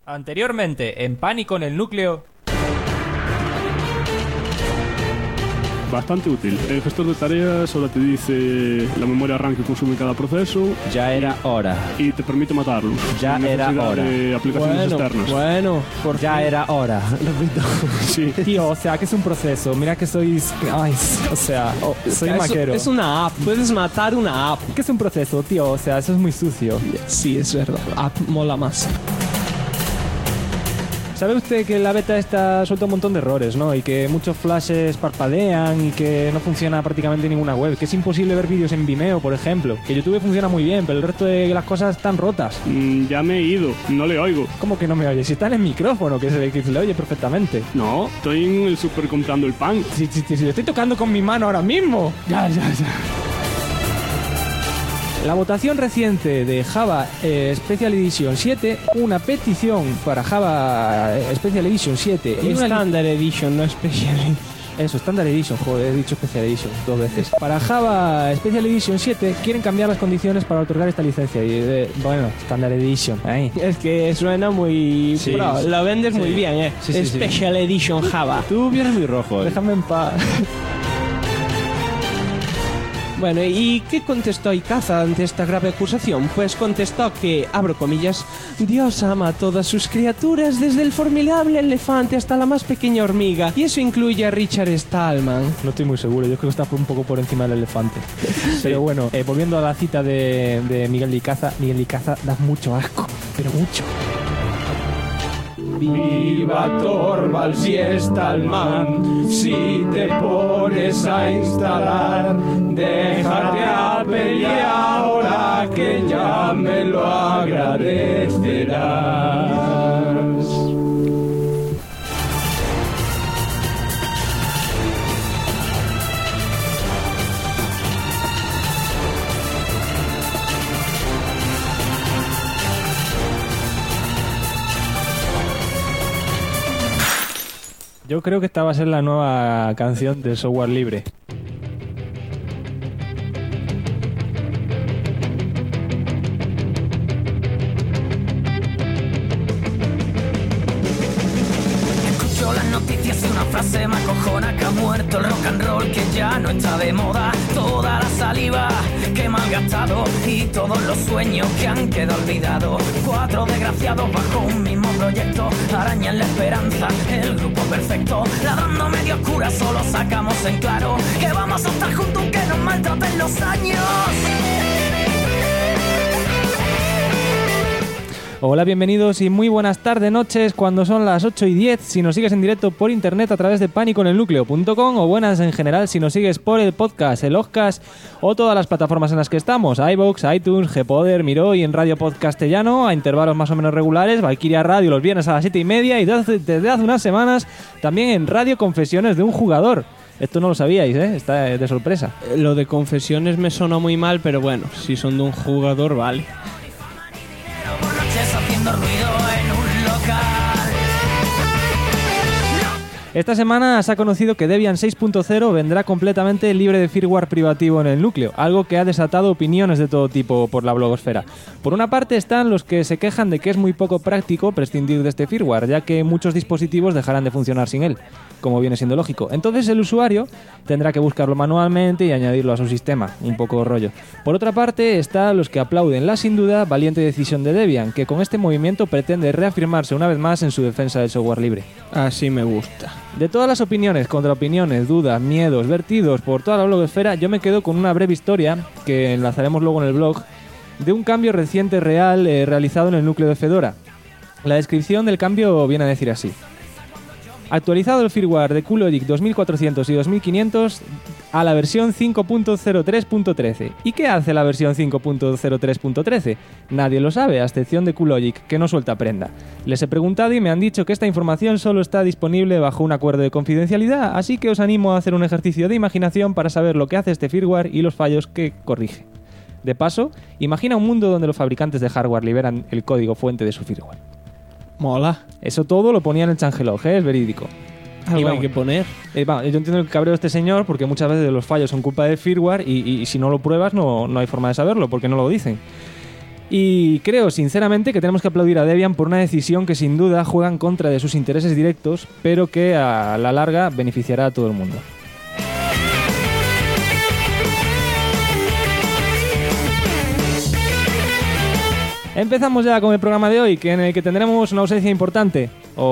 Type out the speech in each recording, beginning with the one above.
Anteriormente, en Pánico en el Núcleo. Bastante útil. El gestor de tareas ahora te dice la memoria RAM que consume cada proceso. Ya era hora. Y te permite matarlos. Ya era hora. De aplicaciones externas. Ya era hora. Repito. Sí. Tío, o sea, que es un proceso. Mira que sois... Ay, o sea, soy maquero. Es una app. Puedes matar una app. ¿Qué es un proceso, tío? O sea, eso es muy sucio. Sí, es verdad. App mola más. ¿Sabe usted que la beta esta suelta un montón de errores, ¿no? Y que muchos flashes parpadean y que no funciona prácticamente ninguna web. Que es imposible ver vídeos en Vimeo, por ejemplo. Que YouTube funciona muy bien, pero el resto de las cosas están rotas. Ya me he ido. No le oigo. ¿Cómo que no me oye? Si está en el micrófono, que se le oye perfectamente. No, estoy en el súper comprando el pan. Si le estoy tocando con mi mano ahora mismo. Ya. La votación reciente de Java Special Edition 7, una petición para Java Special Edition 7 y una Standard Edition, no Special Edition. Eso, Standard Edition, joder, he dicho Special Edition 2 veces. Para Java Special Edition 7 quieren cambiar las condiciones para otorgar esta licencia. Y bueno, Standard Edition. Ahí. Es que suena muy... Sí, Bro, lo vendes muy bien, ¿eh? Sí. Special Edition Java. Tú vienes muy rojo. Déjame en paz. Bueno, ¿y qué contestó Icaza ante esta grave acusación? Pues contestó que, abro comillas, Dios ama a todas sus criaturas, desde el formidable elefante hasta la más pequeña hormiga, y eso incluye a Richard Stallman. No estoy muy seguro, yo creo que está un poco por encima del elefante. Pero bueno, volviendo a la cita de Miguel de Icaza, da mucho asco, pero mucho. Viva Torvalds y Stallman, si te pones a instalar, déjate a pelear ahora que ya me lo agradecerás. Yo creo que esta va a ser la nueva canción del software libre. Escucho las noticias y una frase me acojona, que ha muerto el rock and roll, que ya no está de moda. Toda la saliva que me han gastado y todos los sueños que han quedado olvidados. 4 desgraciados bajo un mismo proyecto arañan la esperanza, el grupo perfecto. Ladrando medio oscura solo sacamos en claro que vamos a estar juntos aunque nos maltraten los años. Hola, bienvenidos y muy buenas tardes, noches, cuando son las 8:10, si nos sigues en directo por internet a través de paniconelnucleo.com, o buenas en general si nos sigues por el podcast, el Ozcast o todas las plataformas en las que estamos, iVoox, iTunes, Gpoder, Miro y en Radio Podcastellano a intervalos más o menos regulares, Valkyria Radio los viernes a las 7:30 y desde hace unas semanas también en Radio Confesiones de un Jugador. Esto no lo sabíais, ¿eh? Está de sorpresa. Lo de confesiones me sonó muy mal, pero bueno, si son de un jugador, vale. Haciendo ruido en un local. Esta semana se ha conocido que Debian 6.0 vendrá completamente libre de firmware privativo en el núcleo, algo que ha desatado opiniones de todo tipo por la blogosfera. Por una parte están los que se quejan de que es muy poco práctico prescindir de este firmware, ya que muchos dispositivos dejarán de funcionar sin él, como viene siendo lógico. Entonces el usuario tendrá que buscarlo manualmente y añadirlo a su sistema, un poco rollo. Por otra parte están los que aplauden la sin duda valiente decisión de Debian, que con este movimiento pretende reafirmarse una vez más en su defensa del software libre. Así me gusta. De todas las opiniones, contraopiniones, dudas, miedos, vertidos por toda la blogosfera, yo me quedo con una breve historia, que enlazaremos luego en el blog, de un cambio reciente real realizado en el núcleo de Fedora. La descripción del cambio viene a decir así. Actualizado el firmware de QLogic 2400 y 2500 a la versión 5.03.13. ¿Y qué hace la versión 5.03.13? Nadie lo sabe, a excepción de QLogic, que no suelta prenda. Les he preguntado y me han dicho que esta información solo está disponible bajo un acuerdo de confidencialidad, así que os animo a hacer un ejercicio de imaginación para saber lo que hace este firmware y los fallos que corrige. De paso, imagina un mundo donde los fabricantes de hardware liberan el código fuente de su firmware. Mola. Eso todo lo ponía en el changelog, es verídico. Algo hay que poner. Yo entiendo el cabreo de este señor porque muchas veces los fallos son culpa del firmware y si no lo pruebas no hay forma de saberlo porque no lo dicen. Y creo sinceramente que tenemos que aplaudir a Debian por una decisión que sin duda juega en contra de sus intereses directos, pero que a la larga beneficiará a todo el mundo. Empezamos ya con el programa de hoy, en el que tendremos una ausencia importante.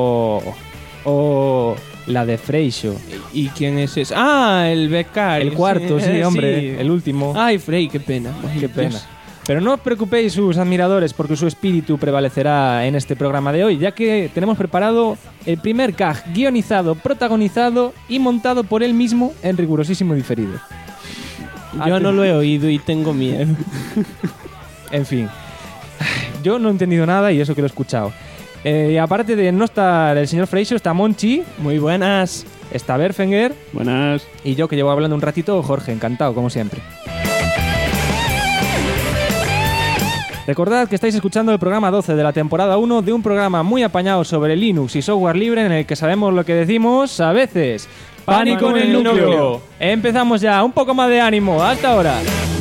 O la de Freixo. ¿Y quién es ese? Ah, el becario. El cuarto, sí, hombre, sí. el último. Ay, Frey, qué pena. Qué pena. Pero no os preocupéis, sus admiradores, porque su espíritu prevalecerá en este programa de hoy, ya que tenemos preparado el primer CAG guionizado, protagonizado y montado por él mismo en rigurosísimo diferido. Yo no lo he oído y tengo miedo. En fin, yo no he entendido nada y eso que lo he escuchado. Y aparte de no estar el señor Freixo, está Monchi, Muy buenas. está Berfenger Buenas. y yo, que llevo hablando un ratito, Jorge, encantado, como siempre. Recordad que estáis escuchando el programa 12 de la temporada 1 de un programa muy apañado sobre Linux y software libre, en el que sabemos lo que decimos a veces. ¡Pánico en el núcleo! Empezamos ya, un poco más de ánimo, hasta ahora.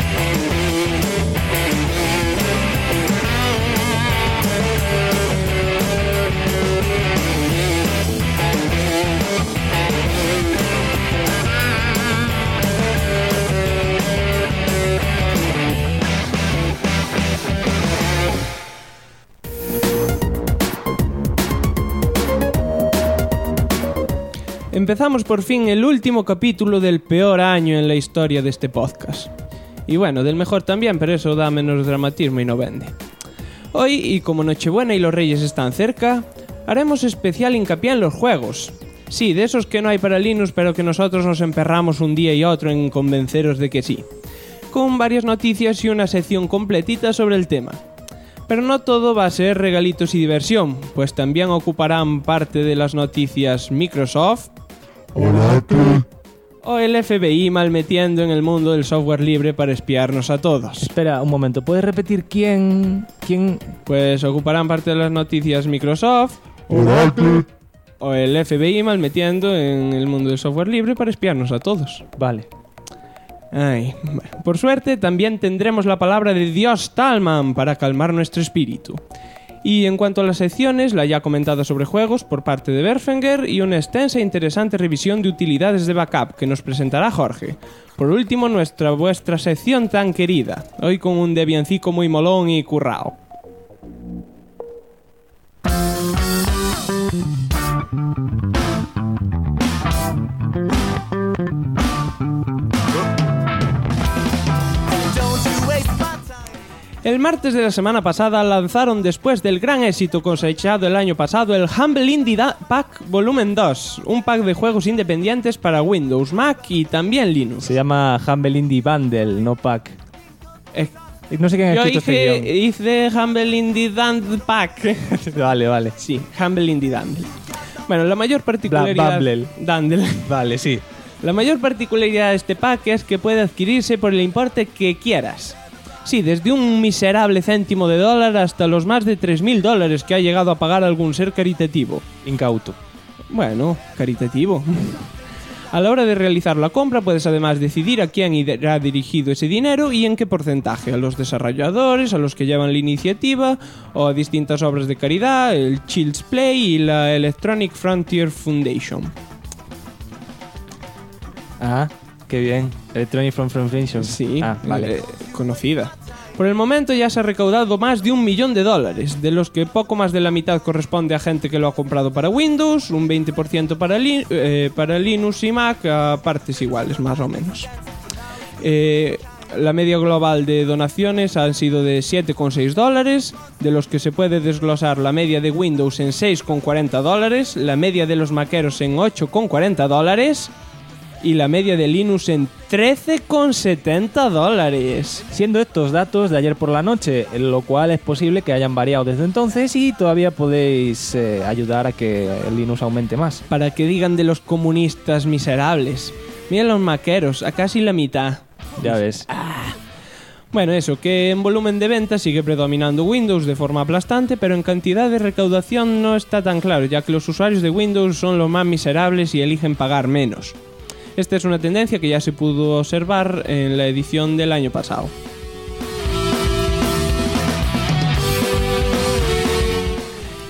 Empezamos por fin el último capítulo del peor año en la historia de este podcast. Y bueno, del mejor también, pero eso da menos dramatismo y no vende. Hoy, y como Nochebuena y los Reyes están cerca, haremos especial hincapié en los juegos. Sí, de esos que no hay para Linux, pero que nosotros nos emperramos un día y otro en convenceros de que sí. Con varias noticias y una sección completita sobre el tema. Pero no todo va a ser regalitos y diversión, pues también ocuparán parte de las noticias Microsoft, o el FBI malmetiendo en el mundo del software libre para espiarnos a todos. Espera un momento, ¿puedes repetir quién? Pues ocuparán parte de las noticias Microsoft, o el FBI malmetiendo en el mundo del software libre para espiarnos a todos. Vale. Ay, bueno. Por suerte también tendremos la palabra de Dios Talman para calmar nuestro espíritu. Y en cuanto a las secciones, la ya comentada sobre juegos por parte de Berfenger y una extensa e interesante revisión de utilidades de backup que nos presentará Jorge. Por último, vuestra sección tan querida, hoy con un Debiancico muy molón y currao. El martes de la semana pasada lanzaron, después del gran éxito cosechado el año pasado, el Humble Indie Pack Volumen 2, un pack de juegos independientes para Windows, Mac y también Linux. Se llama Humble Indie Bundle, no Pack. No sé quién ha Yo escrito este guión. hice Humble Indie Pack. Vale. Sí, Humble Indie Bundle. Bueno, la mayor particularidad... Bundle. Vale, sí. La mayor particularidad de este pack es que puede adquirirse por el importe que quieras. Sí, desde un miserable céntimo de dólar hasta los más de $3.000 que ha llegado a pagar algún ser caritativo. Incauto. Bueno, caritativo. A la hora de realizar la compra puedes además decidir a quién irá dirigido ese dinero y en qué porcentaje, a los desarrolladores, a los que llevan la iniciativa o a distintas obras de caridad, el Child's Play y la Electronic Frontier Foundation. Ah, qué bien. Electronic Foundation. Sí, vale. Conocida. Por el momento ya se ha recaudado más de $1 millón, de los que poco más de la mitad corresponde a gente que lo ha comprado para Windows, un 20% para Linux y Mac, a partes iguales, más o menos. La media global de donaciones han sido de $7,6, de los que se puede desglosar la media de Windows en $6,40, la media de los maqueros en $8,40 y la media de Linux en $13,70. Siendo estos datos de ayer por la noche, lo cual es posible que hayan variado desde entonces y todavía podéis ayudar a que el Linux aumente más. Para que digan de los comunistas miserables. Miren los maqueros, a casi la mitad. Ya ves. Bueno, eso, que en volumen de venta sigue predominando Windows de forma aplastante, pero en cantidad de recaudación no está tan claro, ya que los usuarios de Windows son los más miserables y eligen pagar menos. Esta es una tendencia que ya se pudo observar en la edición del año pasado.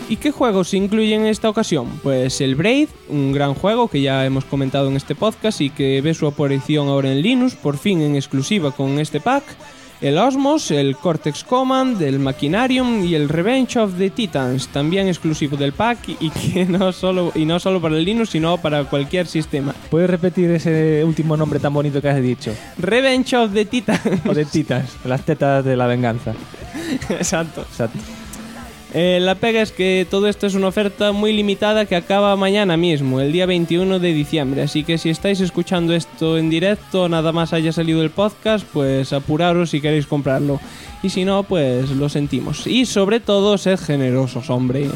¿Y qué juegos se incluyen en esta ocasión? Pues el Braid, un gran juego que ya hemos comentado en este podcast y que ve su aparición ahora en Linux, por fin en exclusiva con este pack. El Osmos, el Cortex Command, el Machinarium y el Revenge of the Titans, también exclusivo del pack y que no solo para el Linux, sino para cualquier sistema. ¿Puedes repetir ese último nombre tan bonito que has dicho? Revenge of the Titans. O de Titans, las tetas de la venganza. Exacto. Exacto. La pega es que todo esto es una oferta muy limitada que acaba mañana mismo, el día 21 de diciembre. Así que si estáis escuchando esto en directo, nada más haya salido el podcast, pues apuraros si queréis comprarlo. Y si no, pues lo sentimos. Y sobre todo, sed generosos, hombre.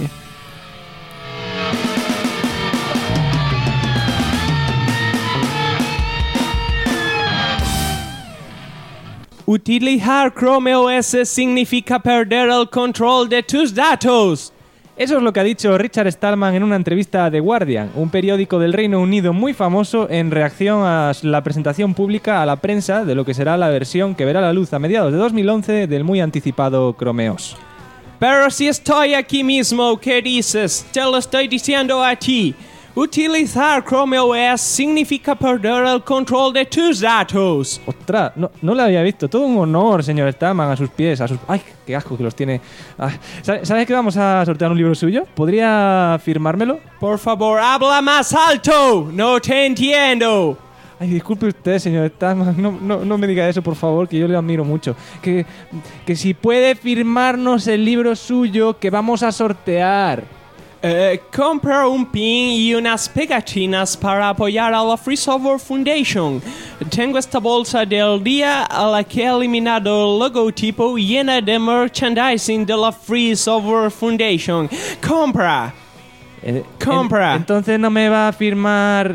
Utilizar Chrome OS significa perder el control de tus datos. Eso es lo que ha dicho Richard Stallman en una entrevista a The Guardian, un periódico del Reino Unido muy famoso en reacción a la presentación pública a la prensa de lo que será la versión que verá la luz a mediados de 2011 del muy anticipado Chrome OS. Pero si estoy aquí mismo, ¿qué dices? Te lo estoy diciendo a ti. Utilizar Chrome OS significa perder el control de tus datos. ¡Ostras! No lo había visto. Todo un honor, señor Stallman, a sus pies. ¡Ay, qué asco que los tiene! ¿Sabes que vamos a sortear un libro suyo? ¿Podría firmármelo? Por favor, habla más alto. No te entiendo. Ay, disculpe usted, señor Stallman. No me diga eso, por favor, que yo le admiro mucho. Que si puede firmarnos el libro suyo que vamos a sortear. Compra un pin y unas pegatinas para apoyar a la Free Software Foundation. Tengo esta bolsa del día a la que he eliminado el logotipo llena de merchandising de la Free Software Foundation. ¡Compra! ¡Compra! Entonces no me va a firmar...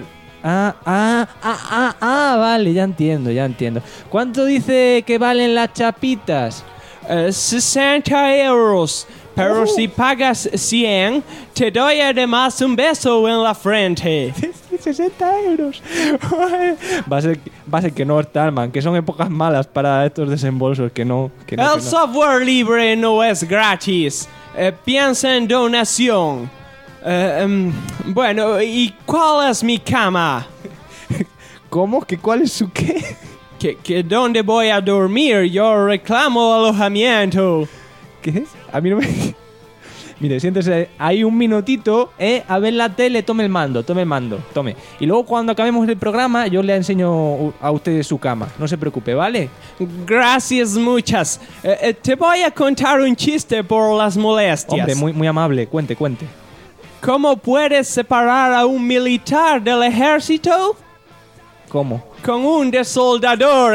Vale, ya entiendo. ¿Cuánto dice que valen las chapitas? 60 euros. Pero si pagas 100, te doy además un beso en la frente. 60 euros. Va a ser que no, Stallman, que son épocas malas para estos desembolsos, que no. El software libre no es gratis. Piensa en donación. Bueno, ¿y cuál es mi cama? ¿Cómo? ¿Que cuál es su qué? ¿Que dónde voy a dormir? Yo reclamo alojamiento. ¿Qué? A mí no me... Mire, siéntese ahí un minutito, a ver la tele, tome el mando. Y luego cuando acabemos el programa, yo le enseño a usted su cama. No se preocupe, ¿vale? Gracias muchas. Te voy a contar un chiste por las molestias. Hombre, muy amable, cuente. ¿Cómo puedes separar a un militar del ejército? ¿Cómo? Con un desoldador.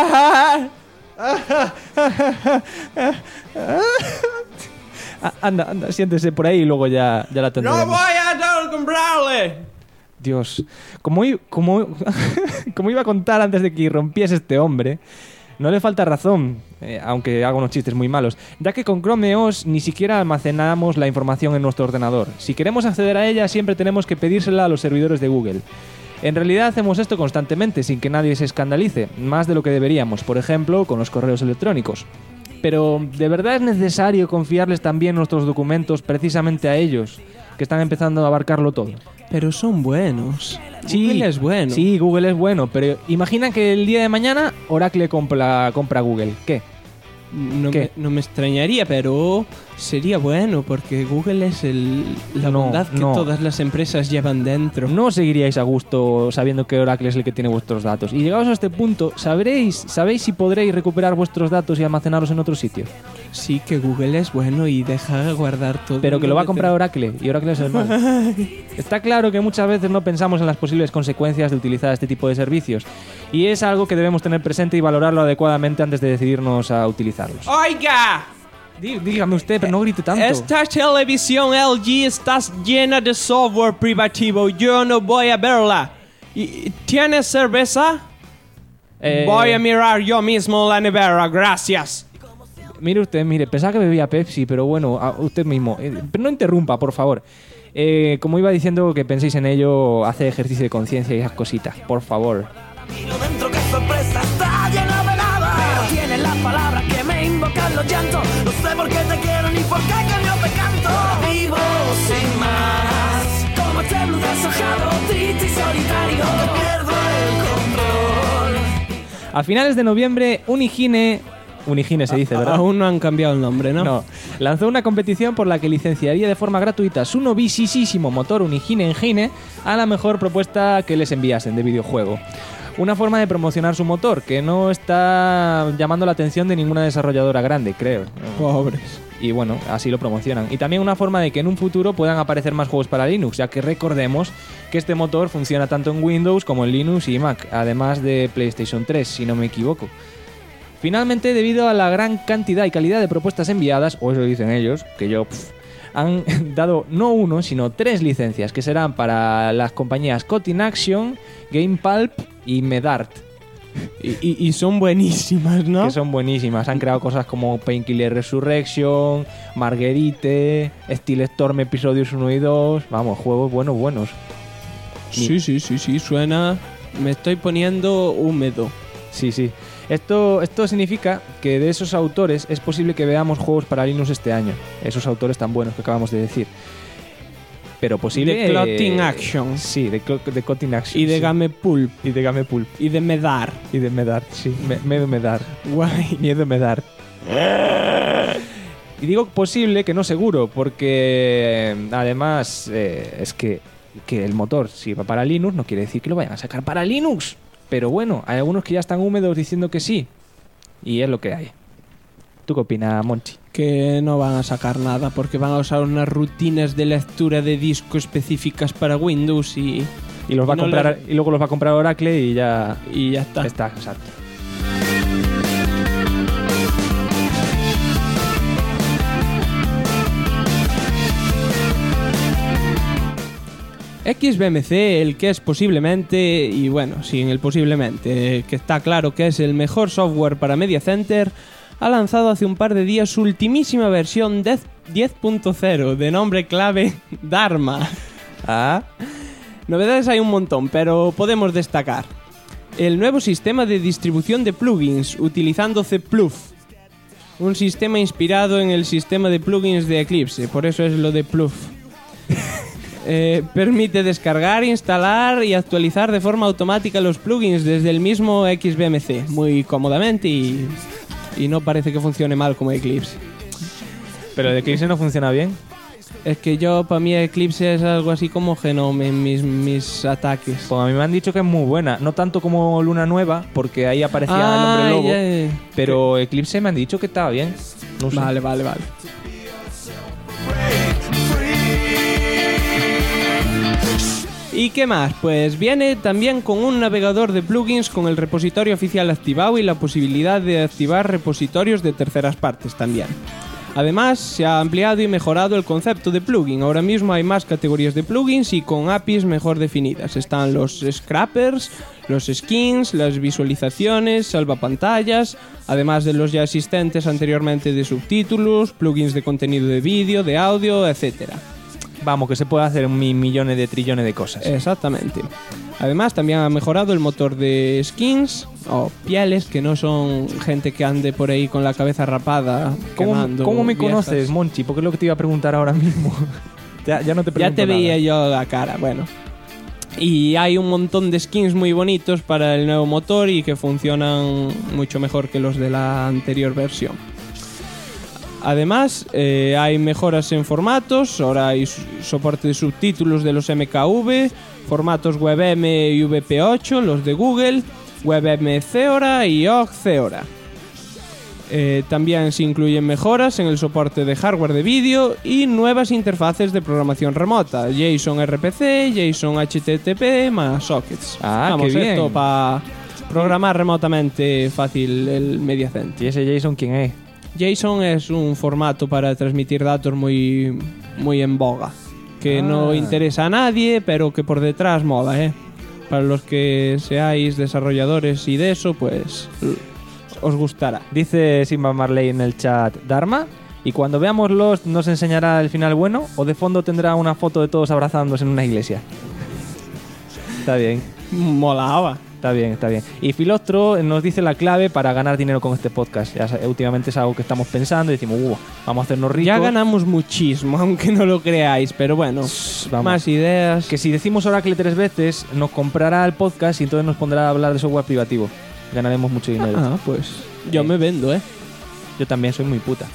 Anda, siéntese por ahí y luego ya la tendremos. ¡No voy a comprarle! Dios, como iba a contar antes de que irrumpiese este hombre, no le falta razón, aunque haga unos chistes muy malos, ya que con Chrome OS ni siquiera almacenamos la información en nuestro ordenador. Si queremos acceder a ella, siempre tenemos que pedírsela a los servidores de Google. En realidad hacemos esto constantemente, sin que nadie se escandalice, más de lo que deberíamos, por ejemplo, con los correos electrónicos. Pero, ¿de verdad es necesario confiarles también nuestros documentos precisamente a ellos, que están empezando a abarcarlo todo? Pero son buenos. Sí, Google es bueno. Sí, Google es bueno, pero imagina que el día de mañana Oracle compra Google. ¿Qué? No me extrañaría, pero sería bueno porque Google es la bondad que todas las empresas llevan dentro. No seguiríais a gusto sabiendo que Oracle es el que tiene vuestros datos. Y llegados a este punto, ¿sabéis si podréis recuperar vuestros datos y almacenarlos en otro sitio? Sí, que Google es bueno y deja guardar todo. Pero que lo va a comprar Oracle, y Oracle es el malo. Está claro que muchas veces no pensamos en las posibles consecuencias de utilizar este tipo de servicios. Y es algo que debemos tener presente y valorarlo adecuadamente antes de decidirnos a utilizarlos. ¡Oiga! Dígame usted, pero no grite tanto. Esta televisión LG está llena de software privativo. Yo no voy a verla. ¿Tienes cerveza? Voy a mirar yo mismo la nevera, gracias. Mire usted, pensaba que bebía Pepsi, pero bueno, usted mismo. Pero no interrumpa, por favor. Como iba diciendo que penséis en ello, hace ejercicio de conciencia y esas cositas, por favor. Dentro, qué sorpresa, está lleno de nada. Pero tiene las palabras que me invocan los llantos. No sé por qué te quiero ni por qué cambio te canto. Vivo A finales de noviembre, Unigine se dice, ¿verdad? Aún no han cambiado el nombre, ¿no? No. Lanzó una competición por la que licenciaría de forma gratuita su novísimo motor Unigine Engine a la mejor propuesta que les enviasen de videojuego. Una forma de promocionar su motor que no está llamando la atención de ninguna desarrolladora grande, creo. Pobres. Y bueno, así lo promocionan. Y también una forma de que en un futuro puedan aparecer más juegos para Linux, ya que recordemos que este motor funciona tanto en Windows como en Linux y Mac, además de PlayStation 3, si no me equivoco. Finalmente, debido a la gran cantidad y calidad de propuestas enviadas, o eso dicen ellos, que yo... han dado no 1, sino 3 licencias, que serán para las compañías Cutting Action, Game Pulp y Medart. Y son buenísimas, ¿no? Que son buenísimas. Han creado cosas como Painkiller Resurrection, Marguerite, Steel Storm Episodios 1 y 2. Vamos, juegos buenos. Sí, suena... Me estoy poniendo húmedo. Sí. Esto significa que de esos autores es posible que veamos juegos para Linux este año. Esos autores tan buenos que acabamos de decir. Pero posible... De Cutting Action. Sí, de Cutting Action. Y de sí. Game Pulp. Y de Game Pulp. Y de Medar. Y de Medar, sí. Medar. Guay. Miedo Medar. Y digo posible, que no seguro, porque además es que el motor sirva para Linux no quiere decir que lo vayan a sacar para Linux. Pero bueno, hay algunos que ya están húmedos diciendo que sí. Y es lo que hay. ¿Tú qué opinas, Monchi? Que no van a sacar nada porque van a usar unas rutinas de lectura de disco específicas para Windows y los va a comprar y luego los va a comprar Oracle y ya está. Está, exacto. XBMC, el que es posiblemente, y bueno, sí, en el posiblemente, que está claro que es el mejor software para Media Center, ha lanzado hace un par de días su ultimísima versión 10.0 de nombre clave Dharma. Novedades hay un montón, pero podemos destacar el nuevo sistema de distribución de plugins utilizando Cplug, un sistema inspirado en el sistema de plugins de Eclipse, por eso es lo de Plug. Permite descargar, instalar y actualizar de forma automática los plugins desde el mismo XBMC, muy cómodamente y no parece que funcione mal como Eclipse. ¿Pero el Eclipse no funciona bien? Es que para mí Eclipse es algo así como Genome en mis ataques. Pues a mí me han dicho que es muy buena, no tanto como Luna Nueva, porque ahí aparecía el hombre lobo, pero Eclipse me han dicho que estaba bien. No sé. Vale. ¿Y qué más? Pues viene también con un navegador de plugins con el repositorio oficial activado y la posibilidad de activar repositorios de terceras partes también. Además, se ha ampliado y mejorado el concepto de plugin. Ahora mismo hay más categorías de plugins y con APIs mejor definidas. Están los scrappers, los skins, las visualizaciones, salvapantallas, además de los ya existentes anteriormente de subtítulos, plugins de contenido de vídeo, de audio, etc. Vamos, que se puede hacer millones de trillones de cosas. Exactamente. Además, también ha mejorado el motor de skins o pieles, que no son gente que ande por ahí con la cabeza rapada. ¿Cómo me viejas. conoces, Monchi? Porque es lo que te iba a preguntar ahora mismo. ya no te pregunto Ya te nada. veía yo la cara, bueno. Y hay un montón de skins muy bonitos para el nuevo motor y que funcionan mucho mejor que los de la anterior versión. Además, hay mejoras en formatos, ahora hay soporte de subtítulos de los MKV, formatos WebM y VP8, los de Google, WebM Theora y OGG Theora. También se incluyen mejoras en el soporte de hardware de vídeo y nuevas interfaces de programación remota, JSON RPC, JSON HTTP más sockets. Qué bien. Esto para programar remotamente fácil el Media Center. ¿Y ese JSON quién es? JSON es un formato para transmitir datos muy en boga, que no interesa a nadie, pero que por detrás mola, ¿eh? Para los que seáis desarrolladores y de eso, pues os gustará. Dice Simba Marley en el chat Dharma, y cuando veamos Lost nos enseñará el final bueno, o de fondo tendrá una foto de todos abrazándose en una iglesia. Está bien. Molaba. Está bien. Y Filostro nos dice la clave para ganar dinero con este podcast. Últimamente es algo que estamos pensando y decimos, vamos a hacernos ricos. Ya ganamos muchísimo, aunque no lo creáis, pero bueno, vamos. Más ideas. Que si decimos Oracle 3 veces, nos comprará el podcast y entonces nos pondrá a hablar de software privativo. ganaremos mucho dinero. Ah, pues yo me vendo, ¿eh? Yo también soy muy puta.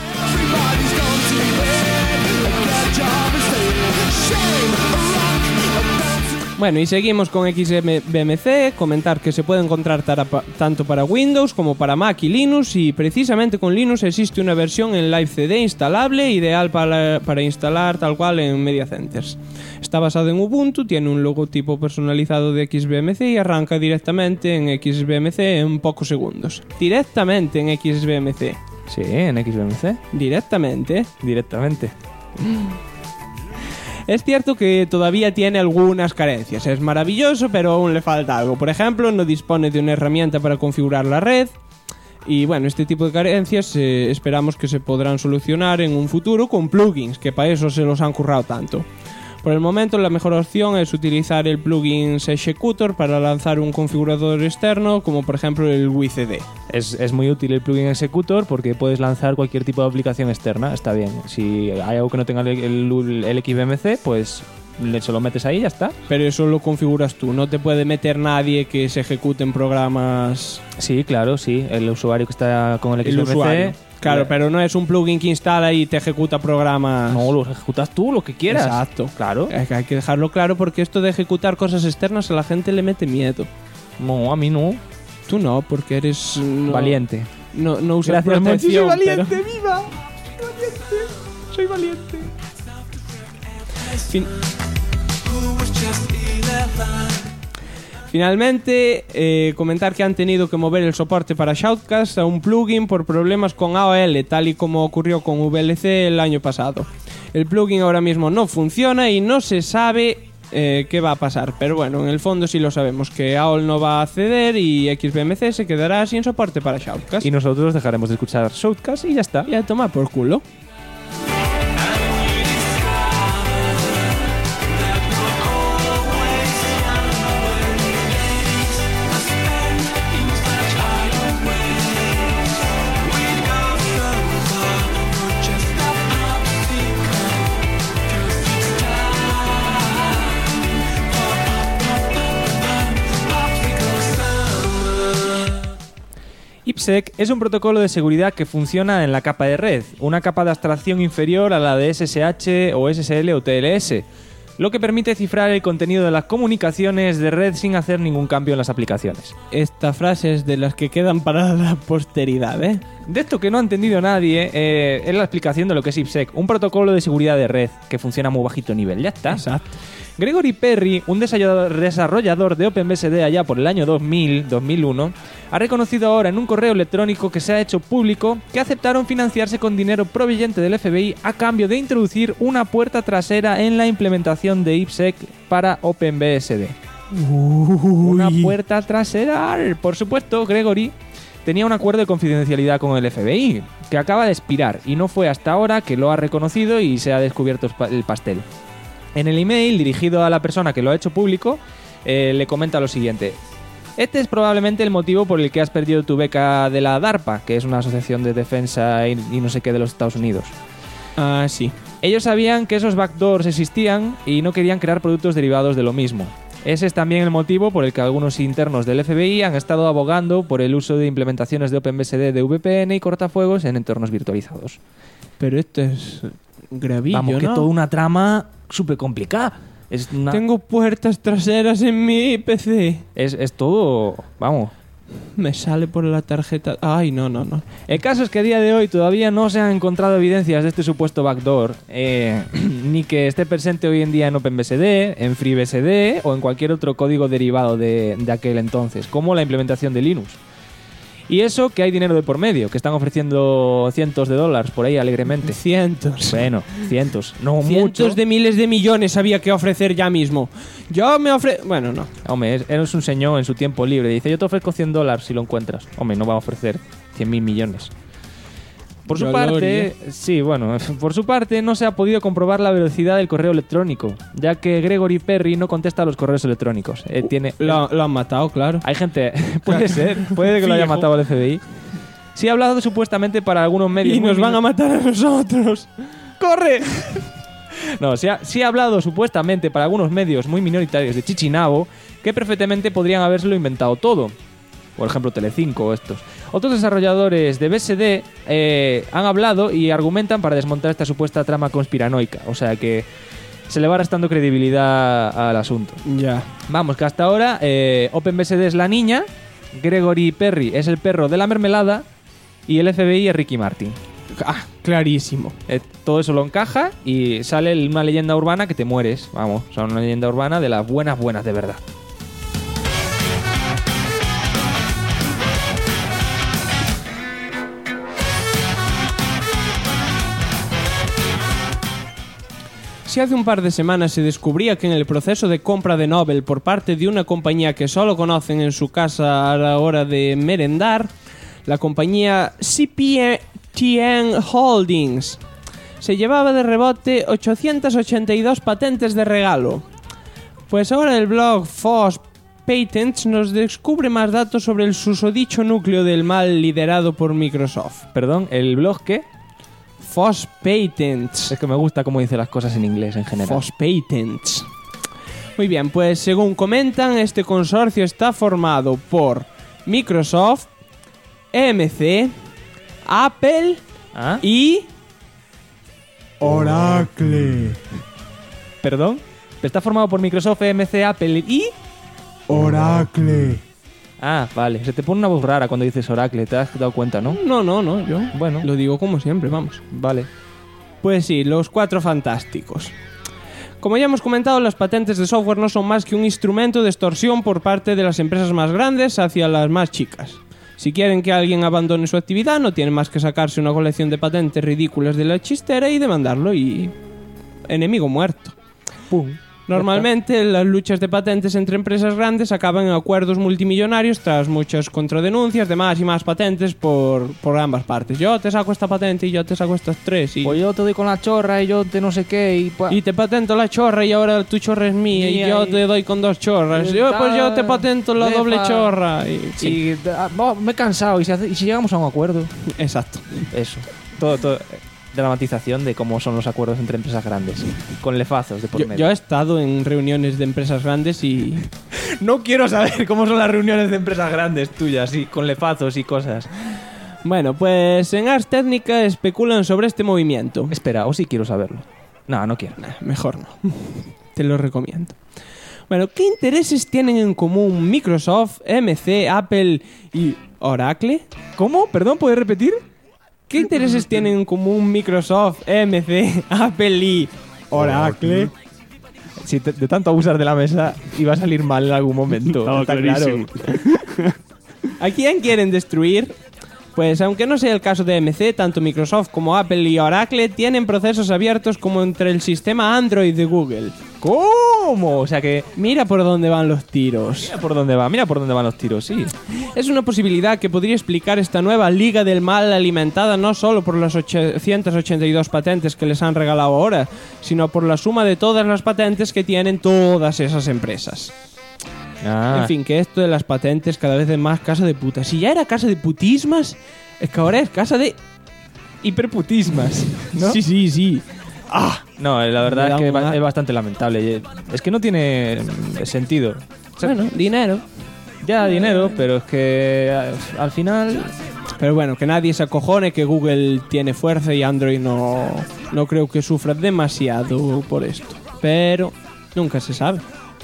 Bueno, y seguimos con XBMC, comentar que se puede encontrar tanto para Windows como para Mac y Linux, y precisamente con Linux existe una versión en Live CD instalable, ideal para instalar tal cual en Media Centers. Está basado en Ubuntu, tiene un logotipo personalizado de XBMC y arranca directamente en XBMC en pocos segundos. Directamente en XBMC. Sí, en XBMC. Directamente. Es cierto que todavía tiene algunas carencias. Es maravilloso, pero aún le falta algo. Por ejemplo, no dispone de una herramienta para configurar la red. Y bueno, este tipo de carencias esperamos que se podrán solucionar en un futuro con plugins, que para eso se los han currado tanto. Por el momento, la mejor opción es utilizar el plugin Executor para lanzar un configurador externo, como por ejemplo el WCD. Es muy útil el plugin Executor porque puedes lanzar cualquier tipo de aplicación externa. Está bien. Si hay algo que no tenga el XBMC, pues se lo metes ahí y ya está. Pero eso lo configuras tú, no te puede meter nadie que se ejecute en programas. Sí, claro, sí. El usuario que está con el XBMC... usuario. Claro, pero no es un plugin que instala y te ejecuta programas. No, lo ejecutas tú, lo que quieras. Exacto. Claro. Hay que dejarlo claro porque esto de ejecutar cosas externas a la gente le mete miedo. No, a mí no. Tú no, porque eres... valiente. No usas Gracias, protección. soy valiente, pero... viva. Soy valiente. Finalmente, comentar que han tenido que mover el soporte para Shoutcast a un plugin por problemas con AOL, tal y como ocurrió con VLC el año pasado. El plugin ahora mismo no funciona y no se sabe qué va a pasar, pero bueno, en el fondo sí lo sabemos, que AOL no va a ceder y XBMC se quedará sin soporte para Shoutcast. Y nosotros dejaremos de escuchar Shoutcast y ya está. Y a tomar por culo. IPsec es un protocolo de seguridad que funciona en la capa de red, una capa de abstracción inferior a la de SSH o SSL o TLS, lo que permite cifrar el contenido de las comunicaciones de red sin hacer ningún cambio en las aplicaciones. Esta frase es de las que quedan para la posteridad, ¿eh? De esto que no ha entendido nadie es la explicación de lo que es IPsec, un protocolo de seguridad de red que funciona a muy bajito nivel, ya está. Exacto. Gregory Perry, un desarrollador de OpenBSD allá por el año 2000-2001, ha reconocido ahora en un correo electrónico que se ha hecho público que aceptaron financiarse con dinero proveniente del FBI a cambio de introducir una puerta trasera en la implementación de IPsec para OpenBSD. Una puerta trasera. Por supuesto, Gregory tenía un acuerdo de confidencialidad con el FBI que acaba de expirar y no fue hasta ahora que lo ha reconocido y se ha descubierto el pastel. En el email dirigido a la persona que lo ha hecho público, le comenta lo siguiente. Este es probablemente el motivo por el que has perdido tu beca de la DARPA, que es una asociación de defensa y no sé qué de los Estados Unidos. Ah, sí. Ellos sabían que esos backdoors existían y no querían crear productos derivados de lo mismo. Ese es también el motivo por el que algunos internos del FBI han estado abogando por el uso de implementaciones de OpenBSD de VPN y cortafuegos en entornos virtualizados. Pero esto es gravillo, Vamos, ¿no? que toda una trama súper complicada. Tengo puertas traseras en mi PC. Es todo... Vamos. Me sale por la tarjeta... Ay, no. El caso es que a día de hoy todavía no se han encontrado evidencias de este supuesto backdoor, ni que esté presente hoy en día en OpenBSD, en FreeBSD o en cualquier otro código derivado de aquel entonces, como la implementación de Linux. Y eso que hay dinero de por medio, que están ofreciendo cientos de dólares por ahí alegremente. Cientos. Bueno, cientos, no Cientos mucho. de miles de millones había que ofrecer ya mismo. Yo me Bueno, no. Hombre, eres un señor en su tiempo libre. Dice, yo te ofrezco $100 si lo encuentras. Hombre, no va a ofrecer 100.000 millones. Por su parte, sí, bueno, por su parte no se ha podido comprobar la velocidad del correo electrónico, ya que Gregory Perry no contesta a los correos electrónicos. Lo han matado, claro. Hay gente, puede que lo haya matado el FBI. Sí ha hablado supuestamente para algunos medios. Y nos van a matar a nosotros. ¡Corre! No, sí ha hablado supuestamente para algunos medios muy minoritarios de Chichinabo que perfectamente podrían habérselo inventado todo. Por ejemplo, Telecinco o estos. Otros desarrolladores de BSD han hablado y argumentan para desmontar esta supuesta trama conspiranoica. O sea que se le va restando credibilidad al asunto. Ya. Vamos, que hasta ahora OpenBSD es la niña, Gregory Perry es el perro de la mermelada y el FBI es Ricky Martin. Ah, clarísimo. Todo eso lo encaja y sale una leyenda urbana que te mueres. Vamos, o sea, una leyenda urbana de las buenas de verdad. Si hace un par de semanas se descubría que en el proceso de compra de Nobel por parte de una compañía que solo conocen en su casa a la hora de merendar, la compañía CPTN Holdings se llevaba de rebote 882 patentes de regalo. Pues ahora el blog FOSS Patents nos descubre más datos sobre el susodicho núcleo del mal liderado por Microsoft. Perdón, ¿el blog qué? FOSS Patents. Es que me gusta cómo dice las cosas en inglés en general. FOSS Patents. Muy bien, pues según comentan, este consorcio está formado por Microsoft, EMC, Apple y Oracle. ¿Perdón? Está formado por Microsoft, EMC, Apple y Oracle. Ah, vale. Se te pone una voz rara cuando dices Oracle. ¿Te has dado cuenta, no? No, yo Bueno. lo digo como siempre, vamos. Vale. Pues sí, los cuatro fantásticos. Como ya hemos comentado, las patentes de software no son más que un instrumento de extorsión por parte de las empresas más grandes hacia las más chicas. Si quieren que alguien abandone su actividad, no tienen más que sacarse una colección de patentes ridículas de la chistera y demandarlo y... enemigo muerto. Pum. Normalmente las luchas de patentes entre empresas grandes acaban en acuerdos multimillonarios tras muchas contradenuncias de más y más patentes por ambas partes. Yo te saco esta patente y yo te saco estas tres y... Pues yo te doy con la chorra y yo te no sé qué y te patento la chorra y ahora tu chorra es mía y yo te doy con dos chorras. Pues yo te patento la doble chorra. Y, sí. Me he cansado y si llegamos a un acuerdo. Exacto. Eso. Todo dramatización de cómo son los acuerdos entre empresas grandes. Con lefazos de por medio. Yo he estado en reuniones de empresas grandes y... No quiero saber cómo son las reuniones de empresas grandes tuyas, sí, con lefazos y cosas. Bueno, pues en Ars Technica especulan sobre este movimiento. Espera, o sí quiero saberlo. No quiero. Mejor no. Te lo recomiendo. Bueno, ¿qué intereses tienen en común Microsoft, EMC, Apple y Oracle? ¿Cómo? ¿Perdón? ¿Puedes repetir? ¿Qué intereses tienen en común Microsoft, EMC, Apple y Oracle? Si de tanto abusar de la mesa iba a salir mal en algún momento. Estaba está clarísimo. Claro. ¿A quién quieren destruir? Pues aunque no sea el caso de EMC, tanto Microsoft como Apple y Oracle tienen procesos abiertos como entre el sistema Android de Google. ¿Cómo? O sea que... Mira por dónde van los tiros. Mira por dónde van los tiros, sí. Es una posibilidad que podría explicar esta nueva liga del mal alimentada no solo por las 882 patentes que les han regalado ahora, sino por la suma de todas las patentes que tienen todas esas empresas. En fin, que esto de las patentes cada vez es más casa de puta. Si ya era casa de putismas, es que ahora es casa de hiperputismas, ¿no? Sí. No, la verdad es que es bastante lamentable. Es que no tiene sentido. O sea, bueno, dinero. Ya, dinero, pero es que al final... Pero bueno, que nadie se acojone, que Google tiene fuerza y Android no creo que sufra demasiado por esto. Pero nunca se sabe.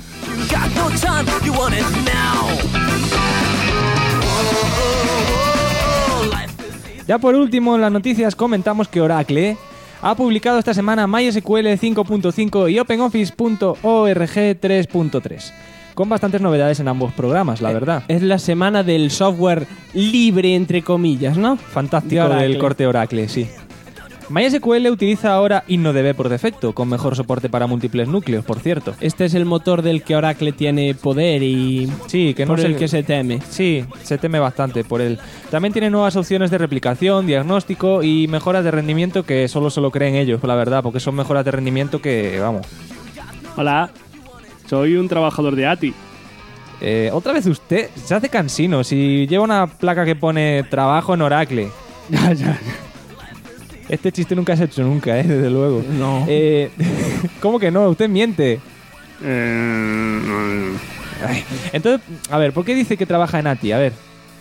Ya por último, en las noticias comentamos que Oracle ha publicado esta semana MySQL 5.5 y OpenOffice.org 3.3, con bastantes novedades en ambos programas, la verdad. Es la semana del software libre, entre comillas, ¿no? Fantástico del corte Oracle, sí. MySQL utiliza ahora InnoDB por defecto, con mejor soporte para múltiples núcleos, por cierto. Este es el motor del que Oracle tiene poder y sí, que por no el que se teme. Sí, se teme bastante por él. También tiene nuevas opciones de replicación, diagnóstico y mejoras de rendimiento que solo se lo creen ellos, la verdad, porque son mejoras de rendimiento que, vamos. Hola, soy un trabajador de ATI. Otra vez usted se hace cansino si lleva una placa que pone trabajo en Oracle. Ya. Este chiste nunca se ha hecho nunca, desde luego. No. ¿Cómo que no? Usted miente. Entonces, a ver, ¿por qué dice que trabaja en ATI? A ver.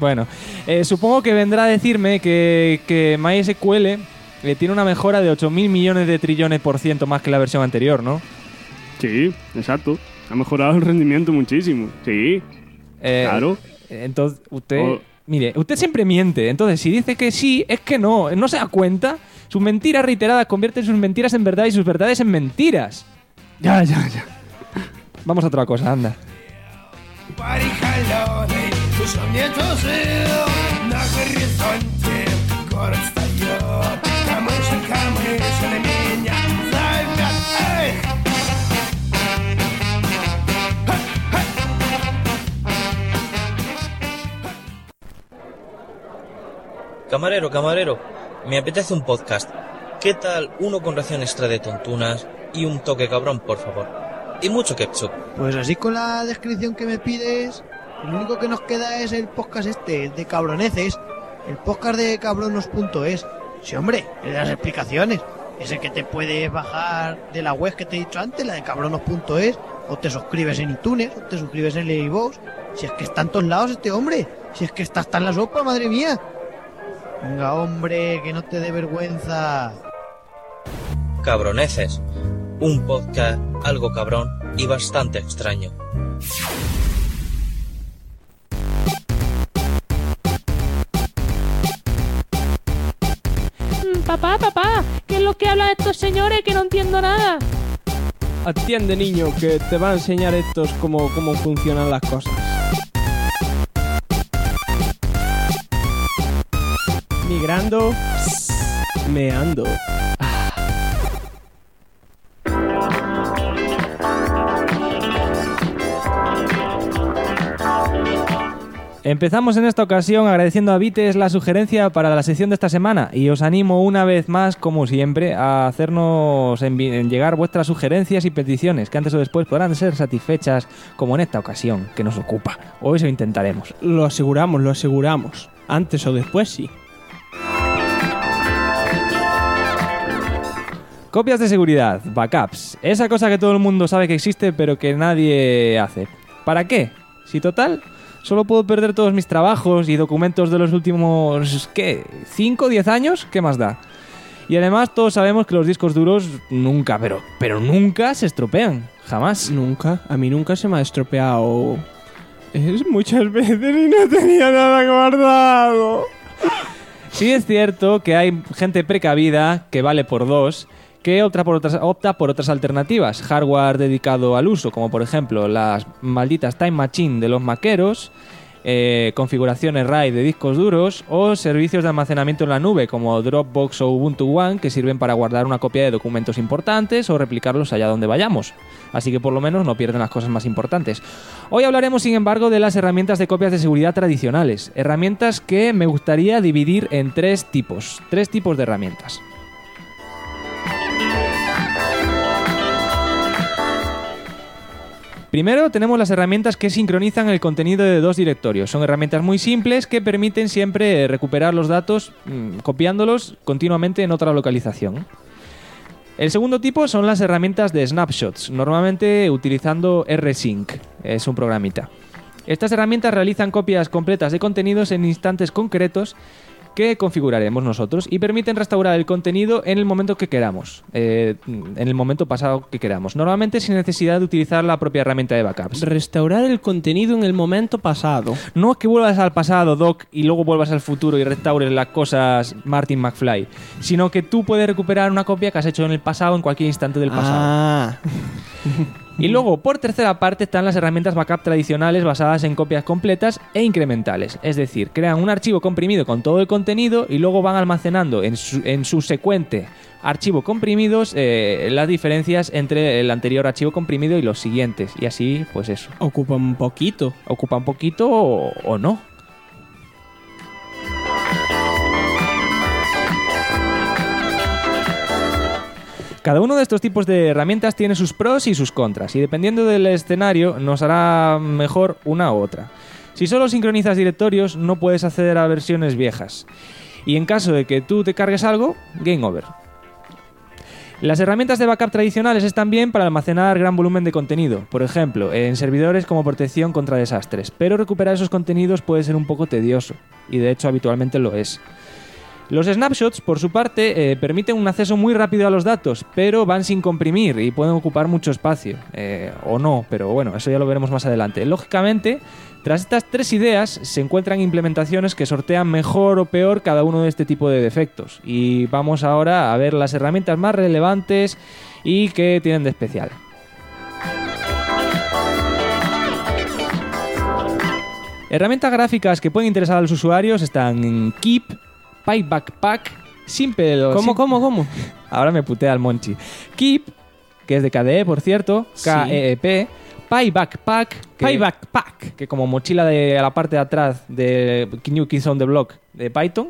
Bueno, supongo que vendrá a decirme que MySQL tiene una mejora de 8.000 millones de trillones % más que la versión anterior, ¿no? Sí, exacto. Ha mejorado el rendimiento muchísimo. Sí, claro. Entonces, mire, usted siempre miente. Entonces, si dice que sí, es que no se da cuenta. Sus mentiras reiteradas convierten sus mentiras en verdad y sus verdades en mentiras. Ya. Vamos a otra cosa, anda. Camarero, me apetece un podcast. ¿Qué tal uno con ración extra de tontunas y un toque cabrón, por favor? Y mucho ketchup. Pues así con la descripción que me pides, lo único que nos queda es el podcast de cabroneces, el podcast de cabronos.es. Sí, hombre, el de las explicaciones. Ese que te puedes bajar de la web que te he dicho antes, la de cabronos.es, o te suscribes en iTunes, o te suscribes en iVoox. Si es que está en todos lados este hombre, si es que está hasta en la sopa, madre mía. Venga, hombre, que no te dé vergüenza. Cabroneces. Un podcast algo cabrón y bastante extraño. Papá, ¿qué es lo que hablan estos señores que no entiendo nada? Atiende, niño, que te va a enseñar estos cómo funcionan las cosas. Migrando, meando. Empezamos en esta ocasión agradeciendo a Vites la sugerencia para la sección de esta semana y os animo una vez más, como siempre, a hacernos llegar vuestras sugerencias y peticiones que antes o después podrán ser satisfechas, como en esta ocasión que nos ocupa. Hoy eso intentaremos. Lo aseguramos. Antes o después sí. Copias de seguridad, backups, esa cosa que todo el mundo sabe que existe pero que nadie hace. ¿Para qué? Si total, solo puedo perder todos mis trabajos y documentos de los últimos, ¿qué? ¿5 o 10 años? ¿Qué más da? Y además todos sabemos que los discos duros nunca, pero nunca se estropean, jamás. Nunca, a mí nunca se me ha estropeado. Es muchas veces y no tenía nada guardado. Sí es cierto que hay gente precavida que vale por dos, que opta por otras alternativas, hardware dedicado al uso, como por ejemplo las malditas Time Machine de los maqueros, configuraciones RAID de discos duros o servicios de almacenamiento en la nube como Dropbox o Ubuntu One que sirven para guardar una copia de documentos importantes o replicarlos allá donde vayamos. Así que por lo menos no pierden las cosas más importantes. Hoy hablaremos, sin embargo, de las herramientas de copias de seguridad tradicionales. Herramientas que me gustaría dividir en tres tipos de herramientas. Primero tenemos las herramientas que sincronizan el contenido de dos directorios. Son herramientas muy simples que permiten siempre recuperar los datos copiándolos continuamente en otra localización. El segundo tipo son las herramientas de snapshots, normalmente utilizando rsync, es un programita. Estas herramientas realizan copias completas de contenidos en instantes concretos que configuraremos nosotros y permiten restaurar el contenido en el momento que queramos, en el momento pasado que queramos, normalmente sin necesidad de utilizar la propia herramienta de backups. Restaurar el contenido en el momento pasado. No es que vuelvas al pasado, Doc, y luego vuelvas al futuro y restaures las cosas Martin McFly, sino que tú puedes recuperar una copia que has hecho en el pasado en cualquier instante del pasado. Y luego, por tercera parte, están las herramientas backup tradicionales basadas en copias completas e incrementales. Es decir, crean un archivo comprimido con todo el contenido y luego van almacenando en subsecuente archivo comprimidos las diferencias entre el anterior archivo comprimido y los siguientes. Y así, pues eso. Ocupa un poquito o no. Cada uno de estos tipos de herramientas tiene sus pros y sus contras, y dependiendo del escenario nos hará mejor una u otra. Si solo sincronizas directorios, no puedes acceder a versiones viejas. Y en caso de que tú te cargues algo, game over. Las herramientas de backup tradicionales están bien para almacenar gran volumen de contenido, por ejemplo, en servidores como protección contra desastres, pero recuperar esos contenidos puede ser un poco tedioso, y de hecho habitualmente lo es. Los snapshots, por su parte, permiten un acceso muy rápido a los datos, pero van sin comprimir y pueden ocupar mucho espacio. O no, pero bueno, eso ya lo veremos más adelante. Lógicamente, tras estas 3 ideas, se encuentran implementaciones que sortean mejor o peor cada uno de este tipo de defectos. Y vamos ahora a ver las herramientas más relevantes y qué tienen de especial. Herramientas gráficas que pueden interesar a los usuarios están en Keep, PyBackpack, Simple... ¿Cómo? Ahora me putea el Monchi. Keep, que es de KDE, por cierto, Sí. KEEP, PyBackpack, que como mochila de a la parte de atrás de New Kids on the Block de Python.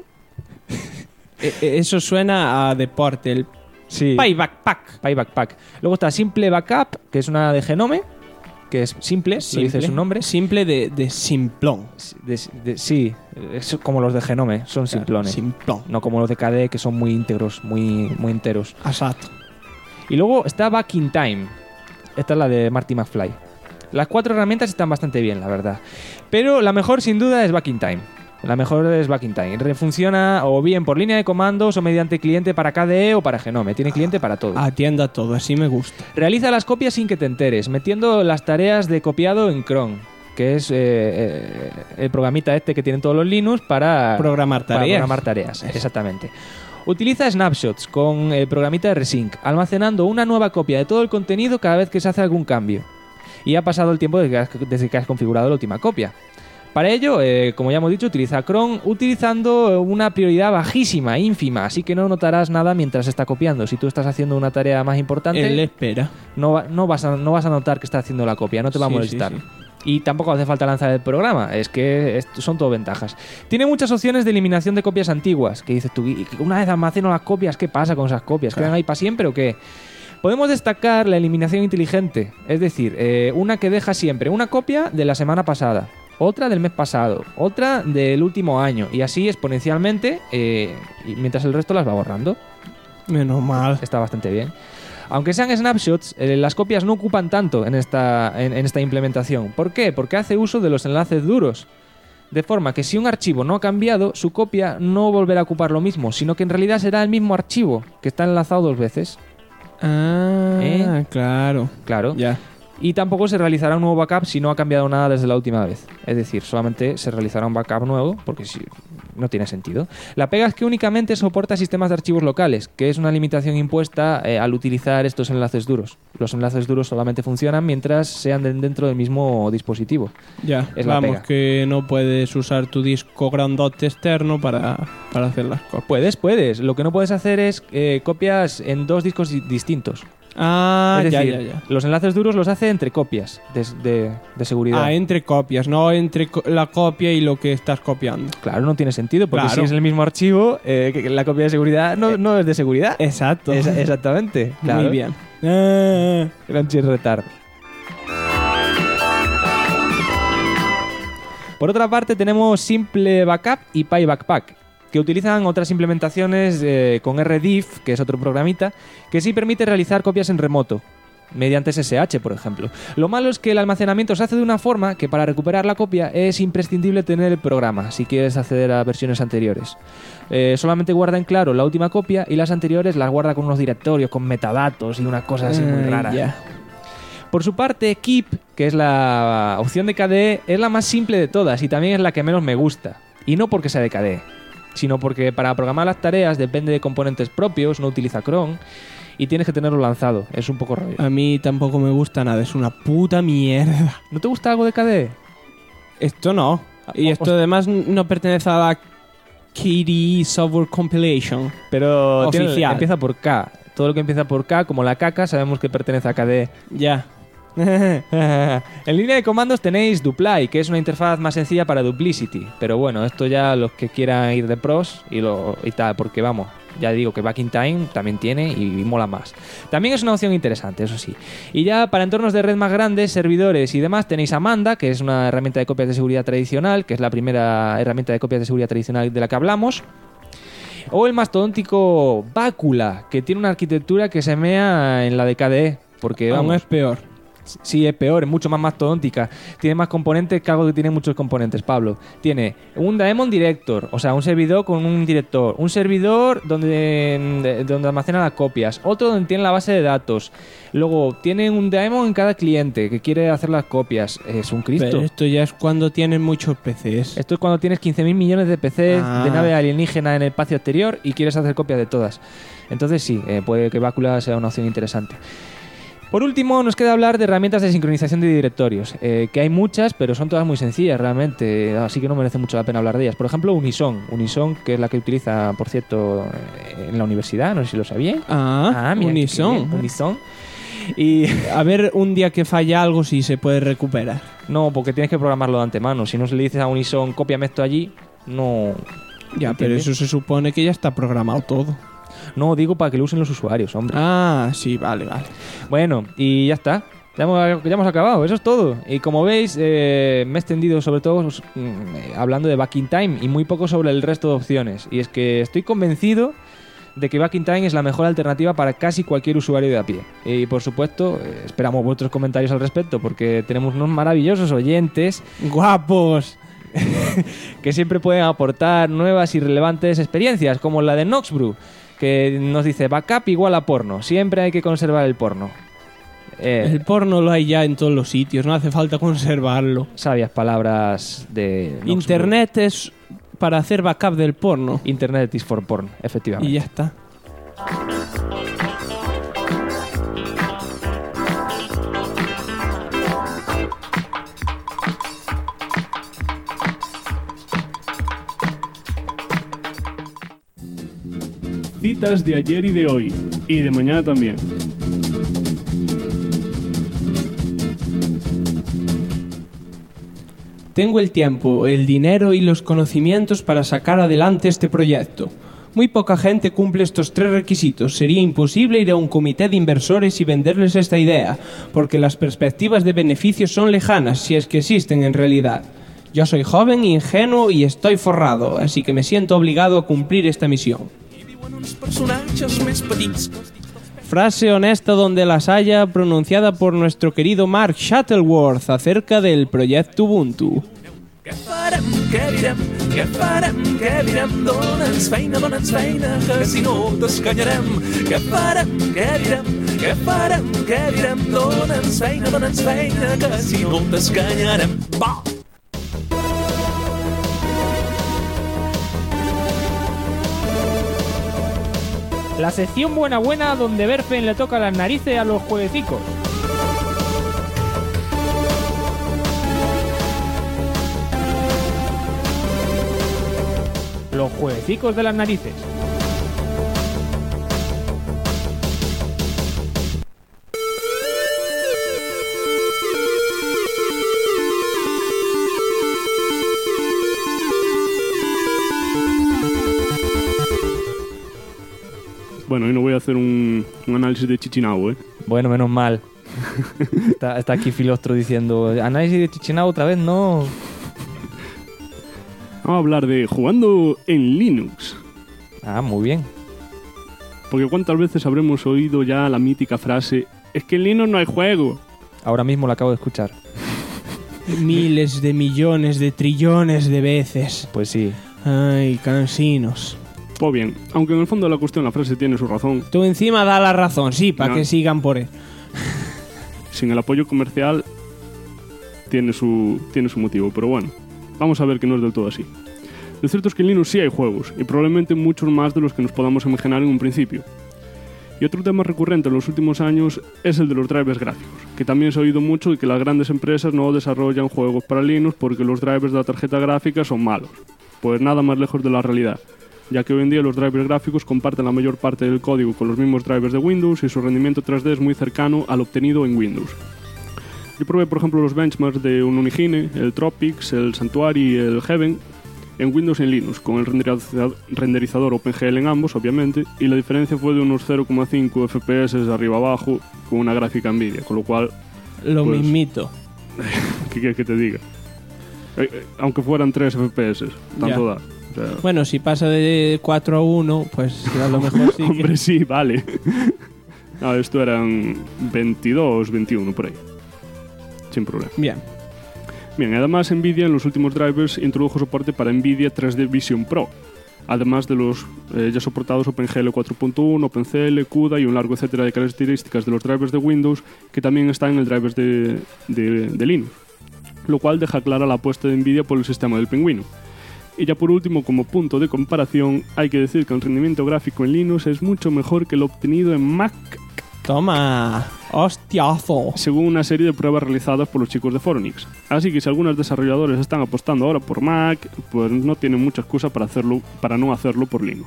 Eso suena a deporte, el Sí. PyBackpack. Luego está Simple Backup, que es una de Genome, que es simple, lo dice su nombre. Simple de simplón. Sí, es como los de Genome, son simplones. Simplón. No como los de KDE, que son muy íntegros, muy enteros. Exacto. Y luego está Back in Time. Esta es la de Marty McFly. Las 4 herramientas están bastante bien, la verdad. Pero la mejor, sin duda, es Back in Time. La mejor es Back in Time. Funciona o bien por línea de comandos o mediante cliente para KDE o para Genome. Tiene cliente para todo. Atienda todo, así me gusta. Realiza las copias sin que te enteres, metiendo las tareas de copiado en cron, que es el programita este que tienen todos los Linux para Programar tareas. Exactamente. Utiliza snapshots con el programita de Resync, almacenando una nueva copia de todo el contenido cada vez que se hace algún cambio. Y ha pasado el tiempo desde que has configurado la última copia. Para ello, como ya hemos dicho, utiliza cron utilizando una prioridad bajísima, ínfima, así que no notarás nada mientras está copiando. Si tú estás haciendo una tarea más importante, Él espera. no vas a notar que está haciendo la copia, no te va a Sí, molestar. sí, sí. Y tampoco hace falta lanzar el programa, es que son todo ventajas. Tiene muchas opciones de eliminación de copias antiguas, que dices tú, "Y una vez almaceno las copias, ¿qué pasa con esas copias? ¿Quedan ahí para siempre o qué?". Podemos destacar la eliminación inteligente, es decir, una que deja siempre una copia de la semana pasada, otra del mes pasado, otra del último año, y así exponencialmente, y mientras el resto las va borrando. Menos mal. Está bastante bien. Aunque sean snapshots, las copias no ocupan tanto en esta implementación. ¿Por qué? Porque hace uso de los enlaces duros. De forma que si un archivo no ha cambiado, su copia no volverá a ocupar lo mismo, sino que en realidad será el mismo archivo, que está enlazado 2 veces. Claro. Claro. Ya. Y tampoco se realizará un nuevo backup si no ha cambiado nada desde la última vez. Es decir, solamente se realizará un backup nuevo, porque si no tiene sentido. La pega es que únicamente soporta sistemas de archivos locales, que es una limitación impuesta al utilizar estos enlaces duros. Los enlaces duros solamente funcionan mientras sean dentro del mismo dispositivo. Ya, Es la vamos, pega. que no puedes usar tu disco grandote externo para hacer las copias. Puedes. Lo que no puedes hacer es copias en 2 discos distintos. Es decir, ya. los enlaces duros los hace entre copias de seguridad. Entre copias, no entre la copia y lo que estás copiando. Claro, no tiene sentido, porque Claro. si es el mismo archivo, que la copia de seguridad no es de seguridad. Exacto. Exactamente. Claro. Muy bien. Gran retard. Por otra parte, tenemos Simple Backup y PyBackpack, que utilizan otras implementaciones con RDiff, que es otro programita, que sí permite realizar copias en remoto, mediante SSH, por ejemplo. Lo malo es que el almacenamiento se hace de una forma que para recuperar la copia es imprescindible tener el programa, si quieres acceder a versiones anteriores. Solamente guarda en claro la última copia y las anteriores las guarda con unos directorios, con metadatos y una cosa así muy rara. Ya. Por su parte, Keep, que es la opción de KDE, es la más simple de todas y también es la que menos me gusta. Y no porque sea de KDE, sino porque para programar las tareas depende de componentes propios, no utiliza cron y tienes que tenerlo lanzado. Es un poco rollo. A mí tampoco me gusta nada, es una puta mierda. ¿No te gusta algo de KDE? Esto no. Y esto además no pertenece a la KDE Software Compilation. Pero Oficial. empieza por K. Todo lo que empieza por K, como la caca, sabemos que pertenece a KDE. Ya. En línea de comandos tenéis Duply, que es una interfaz más sencilla para Duplicity. Pero bueno, esto ya los que quieran ir de pros y tal, porque vamos, ya digo que Back in Time también tiene y mola más. También es una opción interesante, eso sí. Y ya para entornos de red más grandes, servidores y demás, tenéis Amanda, que es una herramienta de copias de seguridad tradicional, que es la primera herramienta de copias de seguridad tradicional de la que hablamos. O el mastodóntico Bácula, que tiene una arquitectura que se mea en la de KDE. Porque Aún vamos, es peor. sí, es peor, es mucho más mastodóntica. Tiene más componentes que algo que tiene muchos componentes, Pablo. Tiene un Daemon Director, o sea, un servidor con un director. Un servidor donde almacena las copias. Otro donde tiene la base de datos. Luego, tiene un Daemon en cada cliente que quiere hacer las copias. Es un Cristo. Pero esto ya es cuando tienen muchos PCs. Esto es cuando tienes 15.000 millones de PCs Ah. de nave alienígena en el espacio exterior y quieres hacer copias de todas. Entonces sí, puede que Bácula sea una opción interesante. Por último, nos queda hablar de herramientas de sincronización de directorios, que hay muchas, pero son todas muy sencillas realmente, así que no merece mucho la pena hablar de ellas. Por ejemplo, Unison, que es la que utiliza, por cierto, en la universidad, no sé si lo sabíais. Ah, mira, Unison. qué bien, Unison. Y A ver, un día que falla algo, si se puede recuperar. no, porque tienes que programarlo de antemano. Si no se le dices a Unison, cópiame esto allí, no... Ya, pero ¿entiendes? eso se supone que ya está programado todo. No, digo para que lo usen los usuarios, hombre. Ah, sí, vale. Bueno, y ya está. Ya hemos acabado, eso es todo. Y como veis, me he extendido sobre todo hablando de Back in Time y muy poco sobre el resto de opciones. Y es que estoy convencido de que Back in Time es la mejor alternativa para casi cualquier usuario de a pie. Y por supuesto, esperamos vuestros comentarios al respecto, porque tenemos unos maravillosos oyentes ¡Guapos! que siempre pueden aportar nuevas y relevantes experiencias, como la de Noxbrew, que nos dice: backup igual a porno, siempre hay que conservar el porno. El porno lo hay ya en todos los sitios, no hace falta conservarlo. Sabias palabras de Noxbrew. Internet es para hacer backup del porno. Internet is for porn, efectivamente. Y ya está. Citas de ayer y de hoy. Y de mañana también. Tengo el tiempo, el dinero y los conocimientos para sacar adelante este proyecto. Muy poca gente cumple estos 3 requisitos. Sería imposible ir a un comité de inversores y venderles esta idea, porque las perspectivas de beneficios son lejanas, si es que existen en realidad. Yo soy joven, ingenuo y estoy forrado, así que me siento obligado a cumplir esta misión. Frase honesta donde las haya, pronunciada por nuestro querido Mark Shuttleworth acerca del proyecto Ubuntu. Què direm, dona'ns feina, que si no t'escanyarem. Què direm, dona'ns feina, que si no t'escanyarem. Va! La sección buena donde Berfen le toca las narices a los jueguecicos. Los jueguecicos de las narices. Bueno, hoy no voy a hacer un análisis de Chichinabo, ¿eh? Bueno, menos mal. Está aquí Filostro diciendo: análisis de Chichinabo otra vez, no. Vamos a hablar de jugando en Linux. Ah, muy bien. Porque cuántas veces habremos oído ya la mítica frase: es que en Linux no hay juego. Ahora mismo la acabo de escuchar. Miles de millones de trillones de veces. Pues sí. Ay, cansinos. Pues bien, aunque en el fondo de la cuestión la frase tiene su razón. Tú encima da la razón, sí, para No. que sigan por él. Sin el apoyo comercial tiene su motivo, pero bueno, vamos a ver que no es del todo así. Lo cierto es que en Linux sí hay juegos, y probablemente muchos más de los que nos podamos imaginar en un principio. Y otro tema recurrente en los últimos años es el de los drivers gráficos, que también se ha oído mucho y que las grandes empresas no desarrollan juegos para Linux porque los drivers de la tarjeta gráfica son malos. Pues nada más lejos de la realidad, ya que hoy en día los drivers gráficos comparten la mayor parte del código con los mismos drivers de Windows y su rendimiento 3D es muy cercano al obtenido en Windows. Yo probé, por ejemplo, los benchmarks de un Unigine, el Tropics, el Sanctuary y el Heaven en Windows y en Linux, con el renderizador OpenGL en ambos, obviamente, y la diferencia fue de unos 0,5 FPS de arriba abajo con una gráfica Nvidia, con lo cual... Lo pues, mismito. ¿Qué quieres que te diga? Aunque fueran 3 FPS, tanto Ya. da. O sea, Bueno, si pasa de 4-1, pues a lo mejor sí. hombre, sí, vale. No, esto eran 22, 21 por ahí. Sin problema. Bien. Bien, además Nvidia en los últimos drivers introdujo soporte para Nvidia 3D Vision Pro, además de los ya soportados OpenGL 4.1, OpenCL, CUDA y un largo etcétera de características de los drivers de Windows que también están en el drivers de Linux, lo cual deja clara la apuesta de Nvidia por el sistema del pingüino. Y ya por último, como punto de comparación, hay que decir que el rendimiento gráfico en Linux es mucho mejor que el obtenido en Mac. Toma, hostiazo. Según una serie de pruebas realizadas por los chicos de Phoronix. Así que si algunos desarrolladores están apostando ahora por Mac, pues no tienen mucha excusa para no hacerlo por Linux.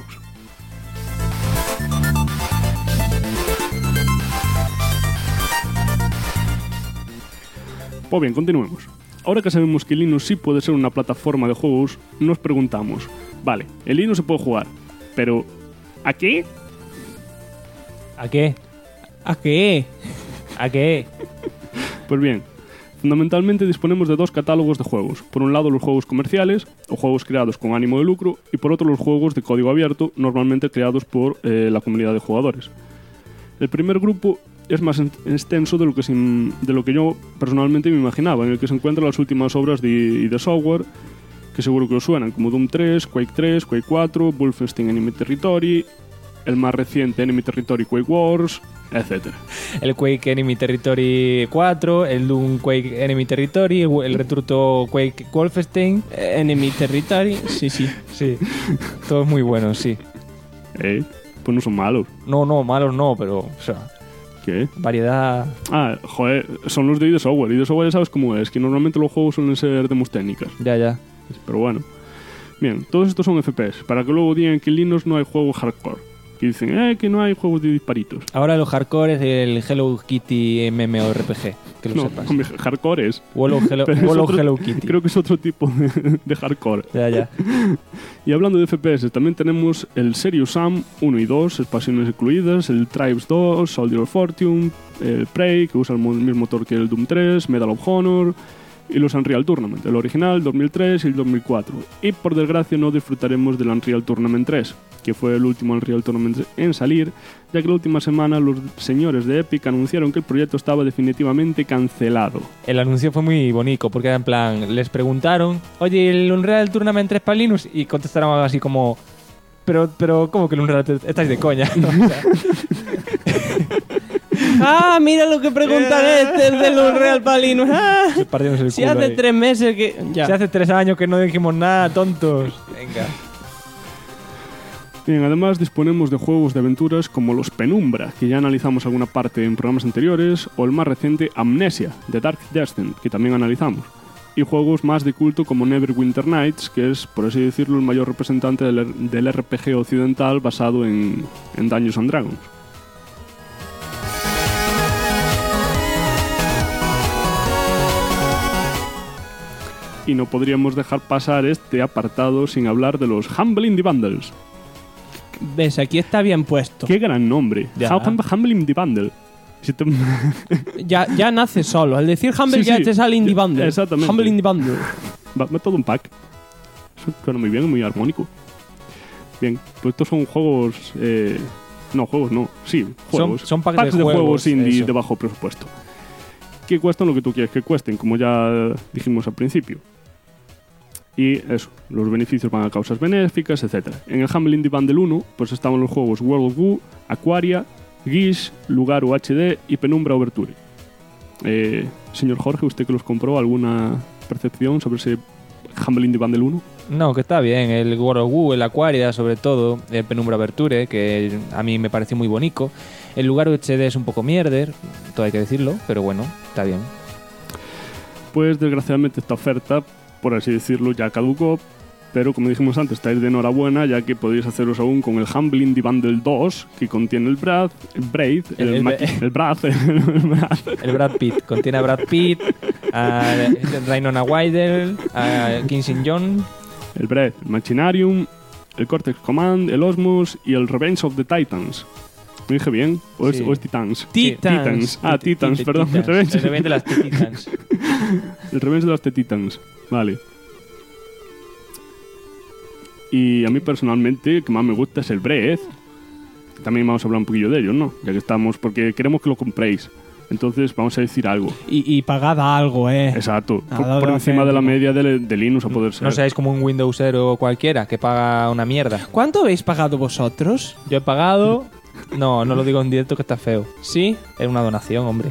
Pues bien, continuemos. Ahora que sabemos que Linux sí puede ser una plataforma de juegos, nos preguntamos, vale, en Linux se puede jugar, pero ¿a qué? ¿A qué? ¿A qué? ¿A qué? Pues bien, fundamentalmente disponemos de dos catálogos de juegos. Por un lado los juegos comerciales, o juegos creados con ánimo de lucro, y por otro los juegos de código abierto, normalmente creados por la comunidad de jugadores. El primer grupo es más extenso de lo que yo personalmente me imaginaba, en el que se encuentran las últimas obras de Software, que seguro que os suenan, como Doom 3, Quake 4, Wolfenstein Enemy Territory, el más reciente Enemy Territory Quake Wars, etc. El Quake Enemy Territory 4, el Doom Quake Enemy Territory, el returto Quake Wolfenstein. Enemy Territory, sí. Sí, todos muy buenos, sí. Pues no son malos. No, malos no, pero, o sea, ¿qué? Variedad. Ah, joder, son los de ID Software. ID Software ya sabes cómo es, que normalmente los juegos suelen ser demos técnicas. Ya. Pero bueno. Bien, todos estos son FPS, para que luego digan que en Linux no hay juegos hardcore. Que dicen, que no hay juegos de disparitos. Ahora lo hardcore es el Hello Kitty MMORPG, que lo sepas. No, hardcore es. Hello Kitty. Creo que es otro tipo de hardcore. Ya. Y hablando de FPS, también tenemos el Serious Sam 1 y 2, expansiones incluidas, el Tribes 2, Soldier of Fortune, el Prey, que usa el mismo motor que el Doom 3, Medal of Honor, y los Unreal Tournament, el original, el 2003 y el 2004. Y por desgracia no disfrutaremos del Unreal Tournament 3, que fue el último Unreal Tournament en salir, ya que la última semana los señores de Epic anunciaron que el proyecto estaba definitivamente cancelado. El anuncio fue muy bonito, porque era en plan, les preguntaron, oye, ¿el Unreal Tournament 3 para Linux? Y contestaron algo así como, pero ¿cómo que el Unreal 3? Estáis de coña. Mira lo que preguntan el del Unreal para Linux. Si hace 3 meses que... Ya. Si hace 3 años que no dijimos nada, tontos. Venga. Bien, además disponemos de juegos de aventuras como los Penumbra, que ya analizamos alguna parte en programas anteriores, o el más reciente Amnesia, de Dark Descent, que también analizamos. Y juegos más de culto como Neverwinter Nights, que es, por así decirlo, el mayor representante del RPG occidental basado en Dungeons & Dragons. Y no podríamos dejar pasar este apartado sin hablar de los Humble Indie Bundles. ¿Ves? Aquí está bien puesto. ¡Qué gran nombre! Humble Indie Bundle. Ya nace solo. Al decir Humble ya te sale Indie Bundle. Exactamente. Humble Indie Bundle. Va todo un pack. Eso suena muy bien, muy armónico. Bien, pues estos son juegos... juegos. Son packs de juegos indie de bajo presupuesto. Que cuestan lo que tú quieres que cuesten, como ya dijimos al principio. Y eso, los beneficios van a causas benéficas, etc. En el Humble Indie Bundle 1 pues estaban los juegos World of Goo, Aquaria, Gish, Lugar UHD y Penumbra Overture. Señor Jorge, ¿usted que los compró, alguna percepción sobre ese Humble Indie Bundle 1? No, que está bien. El World of Goo, el Aquaria, sobre todo, el Penumbra Overture, que a mí me pareció muy bonito. El Lugar UHD es un poco mierder, todo hay que decirlo, pero bueno, está bien. Pues desgraciadamente esta oferta, por así decirlo, ya caducó, pero como dijimos antes, estáis de enhorabuena, ya que podéis haceros aún con el Humble Indie Bundle 2, que contiene el Brad Pitt, contiene a Brad Pitt, a Rhinona Wider, a Kinsey John, el Brad, el Machinarium, el Cortex Command, el Osmos y el Revenge of the Titans. ¿Me dije bien? ¿O es Titans? Titans. Titans, perdón. El Revenge de las Titans. El Revenge de las Titans, vale. Y a mí personalmente, el que más me gusta es el Breath. También vamos a hablar un poquillo de ello, ¿no? Ya que estamos, porque queremos que lo compréis. Entonces vamos a decir algo. Y pagad algo, Exacto. Nada Por de encima de la céntimo. media de Linux a poder ser. No seáis como un Windowsero cualquiera que paga una mierda. ¿Cuánto habéis pagado vosotros? Yo he pagado... No lo digo en directo que está feo. ¿Sí? Era una donación, hombre.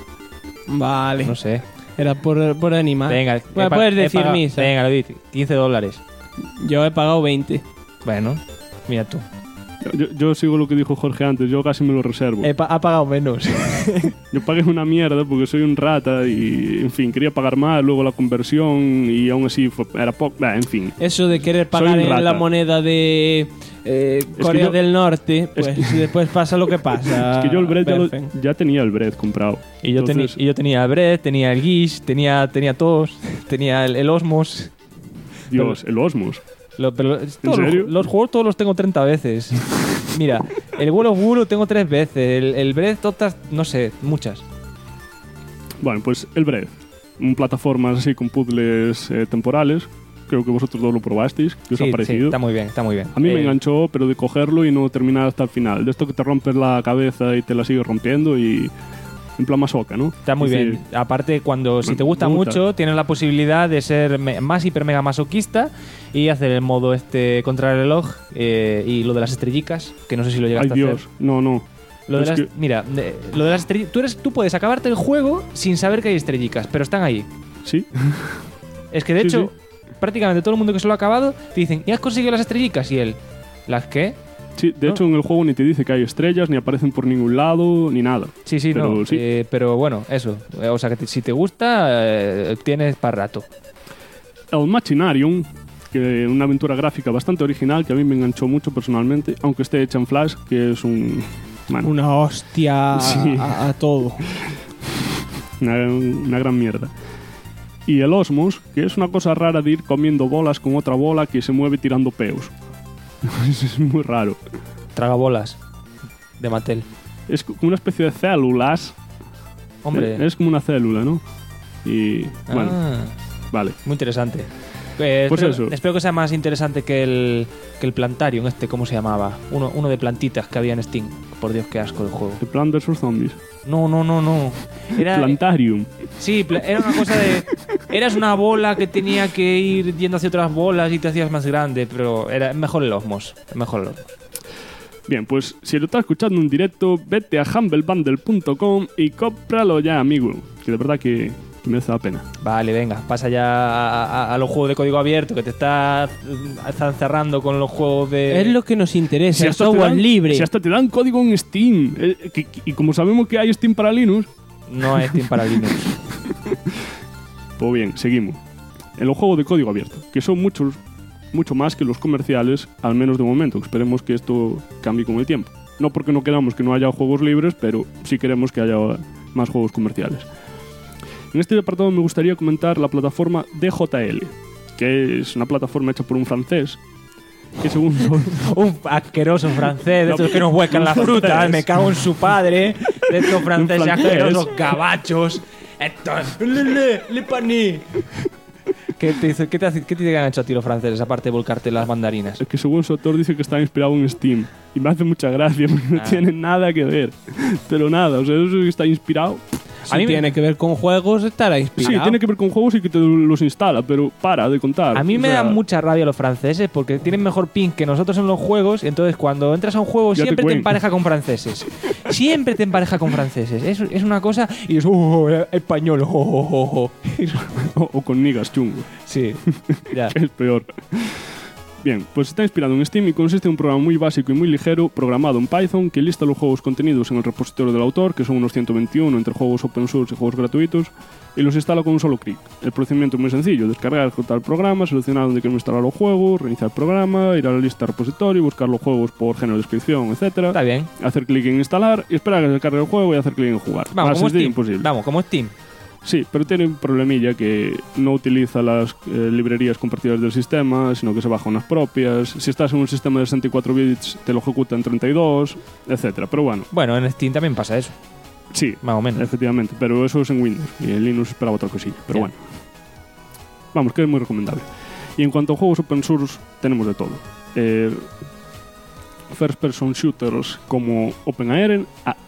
Vale. No sé. Era por animar. Venga, Bueno, puedes decir misa. Venga, lo dices. $15. Yo he pagado 20. Bueno, mira tú. Yo sigo lo que dijo Jorge antes, yo casi me lo reservo. Ha pagado menos. Yo pagué una mierda porque soy un rata y, en fin, quería pagar más, luego la conversión y aún así era poco. En fin. Eso de querer Soy pagar un en rata. la moneda de Corea yo- del Norte, pues después pasa lo que pasa. Es que yo el Breath Berfen. ya tenía el Breath comprado. Y yo, Entonces, yo tenía el Breath, tenía el Gish, tenía todos, tenía el Osmos. Dios, el Osmos. Pero serio? Los juegos todos los tengo 30 veces. Mira, el World of War lo tengo 3 veces. El Breath, otras, no sé, muchas. Bueno, pues el Breath. Un plataformas así con puzzles temporales. Creo que vosotros dos lo probasteis. ¿Qué os ha Sí, parecido? está muy bien, está muy bien. A mí me enganchó, pero de cogerlo y no terminar hasta el final. De esto que te rompes la cabeza y te la sigues rompiendo y... En plan masoca, ¿no? Está muy Es decir, bien. Aparte, si te gusta me gusta. mucho, tienes la posibilidad de ser más hiper mega masoquista y hacer el modo contra el reloj y lo de las estrellicas, que no sé si lo Ay, llegaste a Dios. hacer. No. Lo de Es las, que- Mira, lo de las estrellicas. Tú puedes acabarte el juego sin saber que hay estrellicas, pero están ahí. Sí. Es que de Sí, hecho, prácticamente todo el mundo que se lo ha acabado te dicen, ¿y has conseguido las estrellicas? Y él, ¿las qué? Sí, de hecho en el juego ni te dice que hay estrellas, ni aparecen por ningún lado, ni nada. Sí, Pero no. sí. Pero bueno, eso. O sea que si te gusta, tienes para rato. El Machinarium, que una aventura gráfica bastante original que a mí me enganchó mucho personalmente, aunque esté hecha en Flash, que es Una hostia Sí. a todo. una gran mierda. Y el Osmos, que es una cosa rara de ir comiendo bolas con otra bola que se mueve tirando peos. Es muy raro. Tragabolas de Mattel. Es como una especie de células. Hombre. Es como una célula, ¿no? Y bueno, Ah, vale. muy interesante. Pues eso. Espero que sea más interesante que el Plantarium, ¿cómo se llamaba? Uno de plantitas que había en Steam. Por Dios, qué asco el juego. El Plan vs Zombies. No. Era, Plantarium. sí, era una cosa de... Eras una bola que tenía que ir yendo hacia otras bolas y te hacías más grande, pero era mejor el Osmos. Mejor el Osmos. Bien, pues si lo estás escuchando en directo, vete a humblebundle.com y cómpralo ya, amigo. Que de verdad que merece la pena. Vale, venga, pasa ya a los juegos de código abierto, que te están cerrando con los juegos de... Es lo que nos interesa, el hasta te software dan- libre. Si hasta te dan código en Steam. Y como sabemos que hay Steam para Linux, No es Steam para Linux. pues bien, seguimos. En los juegos de código abierto, que son mucho más que los comerciales, al menos de momento. Esperemos que esto cambie con el tiempo. No porque no queramos que no haya juegos libres, pero sí queremos que haya más juegos comerciales. En este apartado me gustaría comentar la plataforma DJL, que es una plataforma hecha por un francés, que según... Un asqueroso francés, de No, estos que nos huecan la un fruta, francés. me cago en su padre, de estos franceses francés. asquerosos gabachos, estos... Le pané. ¿Qué te han hecho a ti los franceses, aparte de volcarte las mandarinas? Es que según su autor dice que está inspirado en Steam. Y me hace mucha gracia, porque no tiene nada que ver. Pero nada, o sea, eso que está inspirado... Si A mí me- tiene que ver con juegos, estará inspirado. Sí, tiene que ver con juegos y que te los instala, pero para de contar. A mí O me sea, dan mucha rabia los franceses porque tienen mejor ping que nosotros en los juegos y entonces cuando entras a un juego Ya te siempre te cuento. empareja con franceses. Siempre te empareja con franceses. Es una cosa y es español. O con nigas chungo, Sí, ya. que es peor. Bien, pues está inspirado en Steam y consiste en un programa muy básico y muy ligero, programado en Python, que lista los juegos contenidos en el repositorio del autor, que son unos 121 entre juegos open source y juegos gratuitos, y los instala con un solo clic. El procedimiento es muy sencillo: descargar, ejecutar el programa, seleccionar dónde queremos instalar los juegos, reiniciar el programa, ir a la lista de repositorio, buscar los juegos por género de descripción, etcétera, Está bien. hacer clic en instalar y esperar a que se cargue el juego y hacer clic en jugar. Vamos, Más como sencillo Steam. imposible. Vamos, como Steam. Sí, pero tiene un problemilla que no utiliza las librerías compartidas del sistema, sino que se baja unas propias. Si estás en un sistema de 64 bits, te lo ejecuta en 32, etcétera. Pero bueno, Bueno, en Steam también pasa eso, sí, más o menos. efectivamente. Pero eso es en Windows y en Linux esperaba otra cosilla. Pero Ya. bueno, vamos, que es muy recomendable. Y en cuanto a juegos open source, tenemos de todo. First person shooters como OpenArena.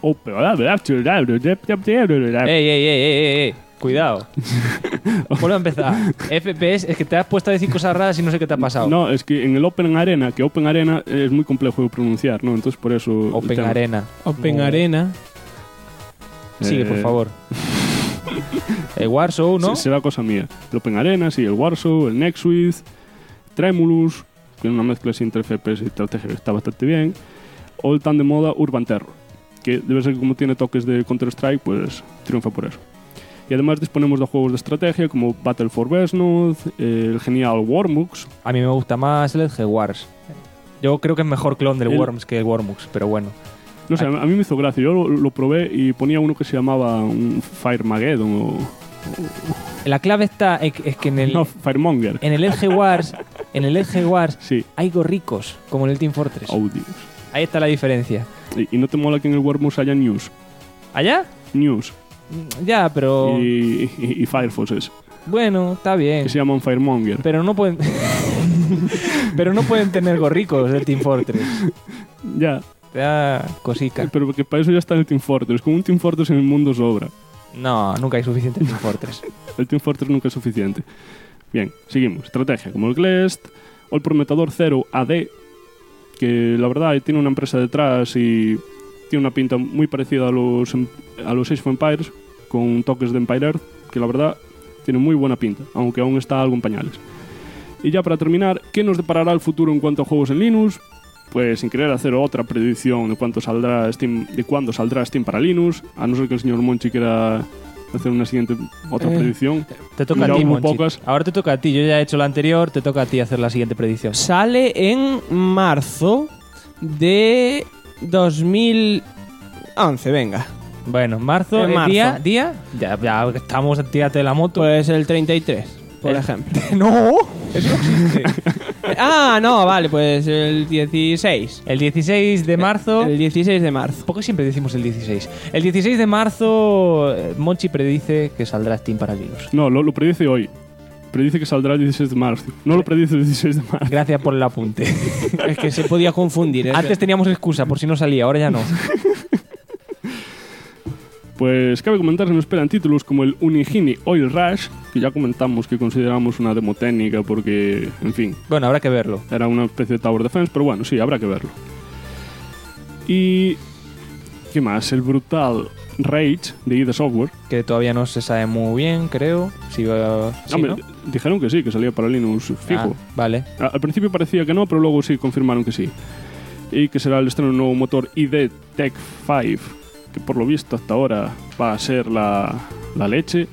¡Ey! Cuidado. Vuelvo a empezar. FPS, es que te has puesto a decir cosas raras y no sé qué te ha pasado. No, es que en el OpenArena, que OpenArena es muy complejo de pronunciar, ¿no? Entonces por eso... OpenArena. OpenArena. Sigue, por favor. El Warsaw, ¿no? Será cosa mía. El OpenArena, sí, el Warsaw, el NextSuite, Tremulous, que es una mezcla entre FPS y estrategia que está bastante bien, o el tan de moda Urban Terror, que debe ser que como tiene toques de Counter-Strike, pues triunfa por eso. Y además disponemos de juegos de estrategia como Battle for Vesnoth, el genial Wormux. A mí me gusta más el Edge Wars. Yo creo que es mejor clon del Worms que el Wormux, pero bueno. No sé, a mí me hizo gracia. Yo lo probé y ponía uno que se llamaba un Firemageddon o... La clave está es que en el... No, Firemonger. En el Edge Wars, sí, hay gorricos, como en el Team Fortress. Oh, Dios. Ahí está la diferencia. ¿Y no te mola que en el Wormux haya news? ¿Allá? News. Ya, pero... Y Firefoxes. Bueno, está bien. Que se llaman Firemonger. Pero no pueden... pero no pueden tener gorricos del Team Fortress. Ya. Te da cosica. Pero que para eso ya está el Team Fortress. Con un Team Fortress en el mundo sobra. No, nunca hay suficiente Team Fortress. El Team Fortress nunca es suficiente. Bien, seguimos. Estrategia como el Glest o el Prometador 0 AD, que la verdad tiene una empresa detrás y tiene una pinta muy parecida a los Age of Empires, con toques de Empire Earth, que la verdad tiene muy buena pinta, aunque aún está algo en pañales. Y ya para terminar, ¿qué nos deparará el futuro en cuanto a juegos en Linux? Pues sin querer hacer otra predicción de cuándo saldrá Steam para Linux, a no ser que el señor Monchi quiera hacer una siguiente predicción. Te toca a ti, Monchi. Ahora te toca a ti. Yo ya he hecho la anterior, te toca a ti hacer la siguiente predicción. Sale en marzo de 2011, venga. Bueno, marzo. ¿Día? Ya estamos, tírate de la moto. Pues el 33, por ejemplo. ¡No! Eso no existe. No, vale, pues el 16. El 16 de marzo. El 16 de marzo. ¿Por qué siempre decimos el 16? El 16 de marzo, Monchi predice que saldrá Steam para Linux. No, lo predice hoy. Predice que saldrá el 16 de marzo. No lo predice el 16 de marzo. Gracias por el apunte. Es que se podía confundir. Antes teníamos excusa por si no salía, ahora ya no. Pues cabe comentar que nos esperan títulos como el Unigine Oil Rush, que ya comentamos que consideramos una demo técnica porque, en fin... Bueno, habrá que verlo. Era una especie de Tower Defense, pero bueno, sí, habrá que verlo. Y... ¿qué más? El brutal Rage de ID Software. Que todavía no se sabe muy bien, creo. Si va... ¿Sí, hombre, no? Dijeron que sí, que salía para Linux fijo. Vale. Al principio parecía que no, pero luego sí confirmaron que sí. Y que será el estreno del nuevo motor ID Tech 5, que por lo visto hasta ahora va a ser la leche.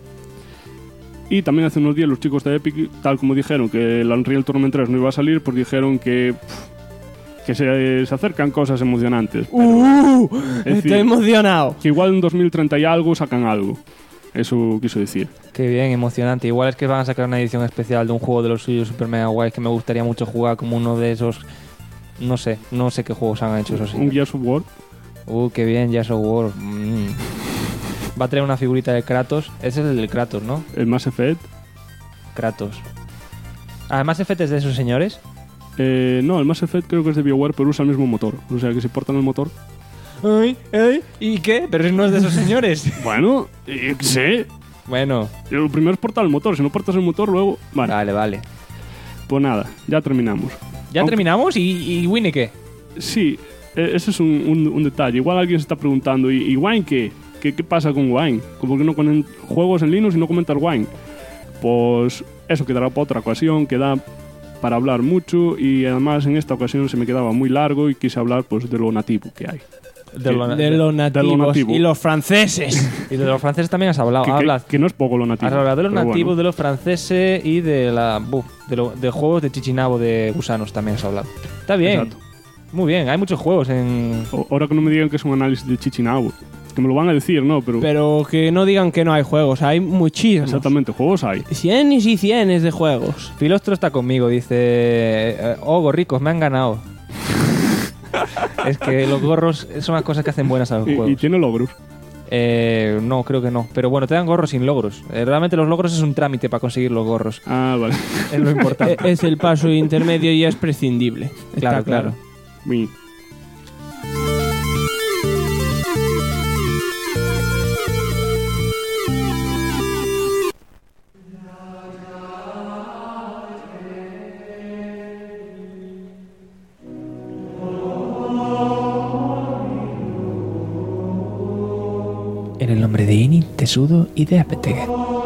Y también hace unos días los chicos de Epic, tal como dijeron que el Unreal Tournament 3 no iba a salir, pues dijeron que se acercan cosas emocionantes. Estoy emocionado. Que igual en 2030 y algo sacan algo. Eso quiso decir. Qué bien, emocionante. Igual es que van a sacar una edición especial de un juego de los suyos super mega guays que me gustaría mucho jugar, como uno de esos... No sé qué juegos han hecho esos. Un Gears of War. Qué bien, Gears of War. Va a traer una figurita de Kratos. Ese es el del Kratos, ¿no? El Mass Effect. Kratos. ¿El Mass Effect es de esos señores? No, el Mass Effect creo que es de BioWare, pero usa el mismo motor. O sea, que si portan el motor... ¿Y qué? Pero no es de esos señores. Bueno, sí. Bueno. Lo primero es portar el motor. Si no portas el motor, luego... Vale. Pues nada, ya terminamos. ¿Ya terminamos? ¿Y Winnie qué? Sí, ese es un detalle. Igual alguien se está preguntando, ¿y Wine qué? ¿Qué pasa con Wine? ¿Por qué no ponen juegos en Linux y no comentar Wine? Pues eso quedará para otra ocasión, queda para hablar mucho y además en esta ocasión se me quedaba muy largo y quise hablar pues de lo nativo que hay. De lo nativo. Y los franceses. Y de los franceses también has hablado. Que no es poco lo nativo. Has hablado de los nativos, de los franceses y de de juegos de chichinabo de gusanos también has hablado. Está bien. Exacto. Muy bien, hay muchos juegos en... Ahora que no me digan que es un análisis de chichinabo. Que me lo van a decir, ¿no? Pero que no digan que no hay juegos. Hay muchísimos. Exactamente, juegos hay. Cientos y cientos de juegos. Filostro está conmigo, dice... gorricos, me han ganado. Es que los gorros son las cosas que hacen buenas a los juegos. Y tiene logros. No, creo que no. Pero bueno, te dan gorros sin logros. Realmente los logros es un trámite para conseguir los gorros. Ah, vale. Es lo importante. Es el paso intermedio y es prescindible. Claro, Está claro. Muy- En el nombre de Ini, Tesudo y de Apetege.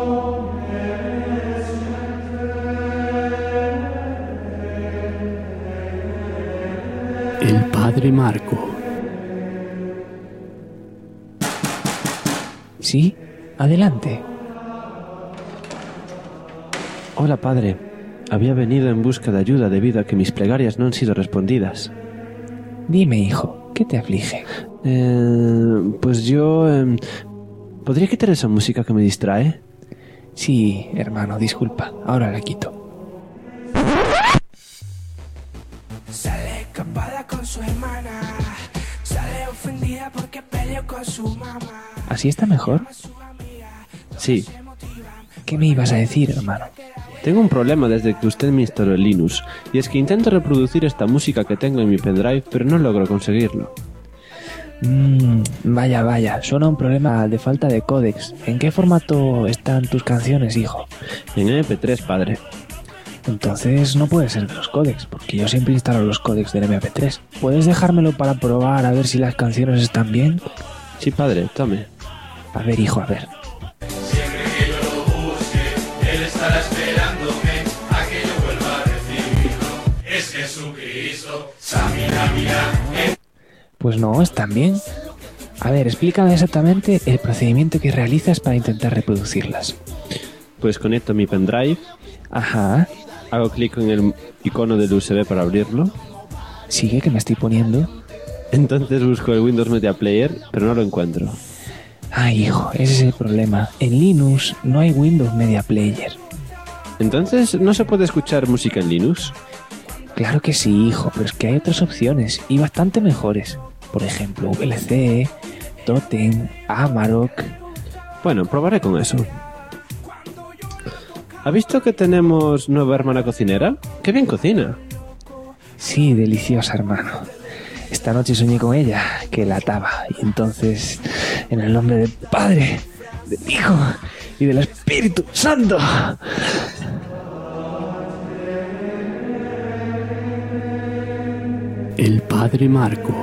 El padre Marco. Sí, adelante. Hola, padre. Había venido en busca de ayuda debido a que mis plegarias no han sido respondidas. Dime, hijo, ¿qué te aflige? Pues yo... ¿Podría quitar esa música que me distrae? Sí, hermano, disculpa. Ahora la quito. Sale escapada con su hermana. Sale ofendida porque peleó con su mamá. ¿Así está mejor? Sí. ¿Qué me ibas a decir, hermano? Tengo un problema desde que usted me instaló el Linux, y es que intento reproducir esta música que tengo en mi pendrive, pero no logro conseguirlo. Vaya, suena un problema de falta de códex. ¿En qué formato están tus canciones, hijo? En MP3, padre. Entonces no puede ser de los códex, porque yo siempre instalo los códex del MP3. ¿Puedes dejármelo para probar a ver si las canciones están bien? Sí, padre, tome. A ver, hijo, a ver. Siempre que yo lo busque, Él estará esperándome a que yo vuelva a decirlo. Es Jesucristo, Samina, mira. Pues no, están bien. A ver, explícame exactamente el procedimiento que realizas para intentar reproducirlas. Pues conecto mi pendrive. Ajá. Hago clic en el icono del USB para abrirlo. Sigue, que me estoy poniendo. Entonces busco el Windows Media Player, pero no lo encuentro. Ay, hijo, ese es el problema. En Linux no hay Windows Media Player. Entonces, ¿no se puede escuchar música en Linux? Claro que sí, hijo, pero es que hay otras opciones y bastante mejores. Por ejemplo, VLC, Totem, Amarok. Bueno, probaré con eso. ¿Ha visto que tenemos nueva hermana cocinera? ¡Qué bien cocina! Sí, deliciosa, hermano. Esta noche soñé con ella, que la ataba. Y entonces, en el nombre del Padre, del Hijo y del Espíritu Santo... El padre Marco.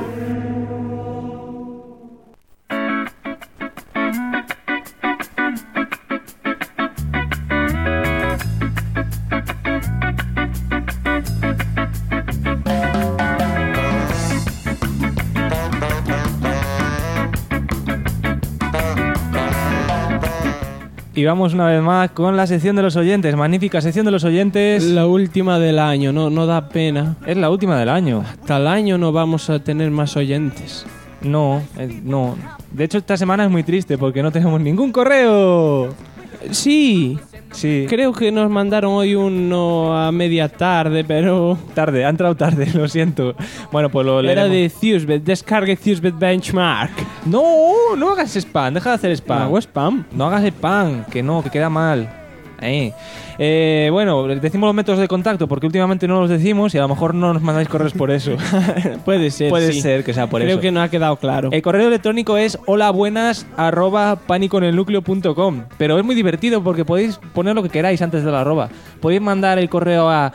Y vamos una vez más con la sección de los oyentes. Magnífica sección de los oyentes. La última del año, no da pena. Es la última del año. Hasta el año no vamos a tener más oyentes. No. De hecho, esta semana es muy triste porque no tenemos ningún correo. Sí. Creo que nos mandaron hoy uno a media tarde, pero... Tarde, ha entrado tarde, lo siento. Bueno, pues lo leeremos. Era de Thusbet, descargue Thusbet Benchmark. No hagas spam, deja de hacer spam. No hago spam. No hagas spam, que queda mal. Bueno, decimos los métodos de contacto porque últimamente no los decimos y a lo mejor no nos mandáis correos por eso. Puede ser, Puede sí. ser que sea por eso. Creo que no ha quedado claro. El correo electrónico es holabuenas@paniconelnucleo.com. Pero es muy divertido porque podéis poner lo que queráis antes de la arroba. Podéis mandar el correo a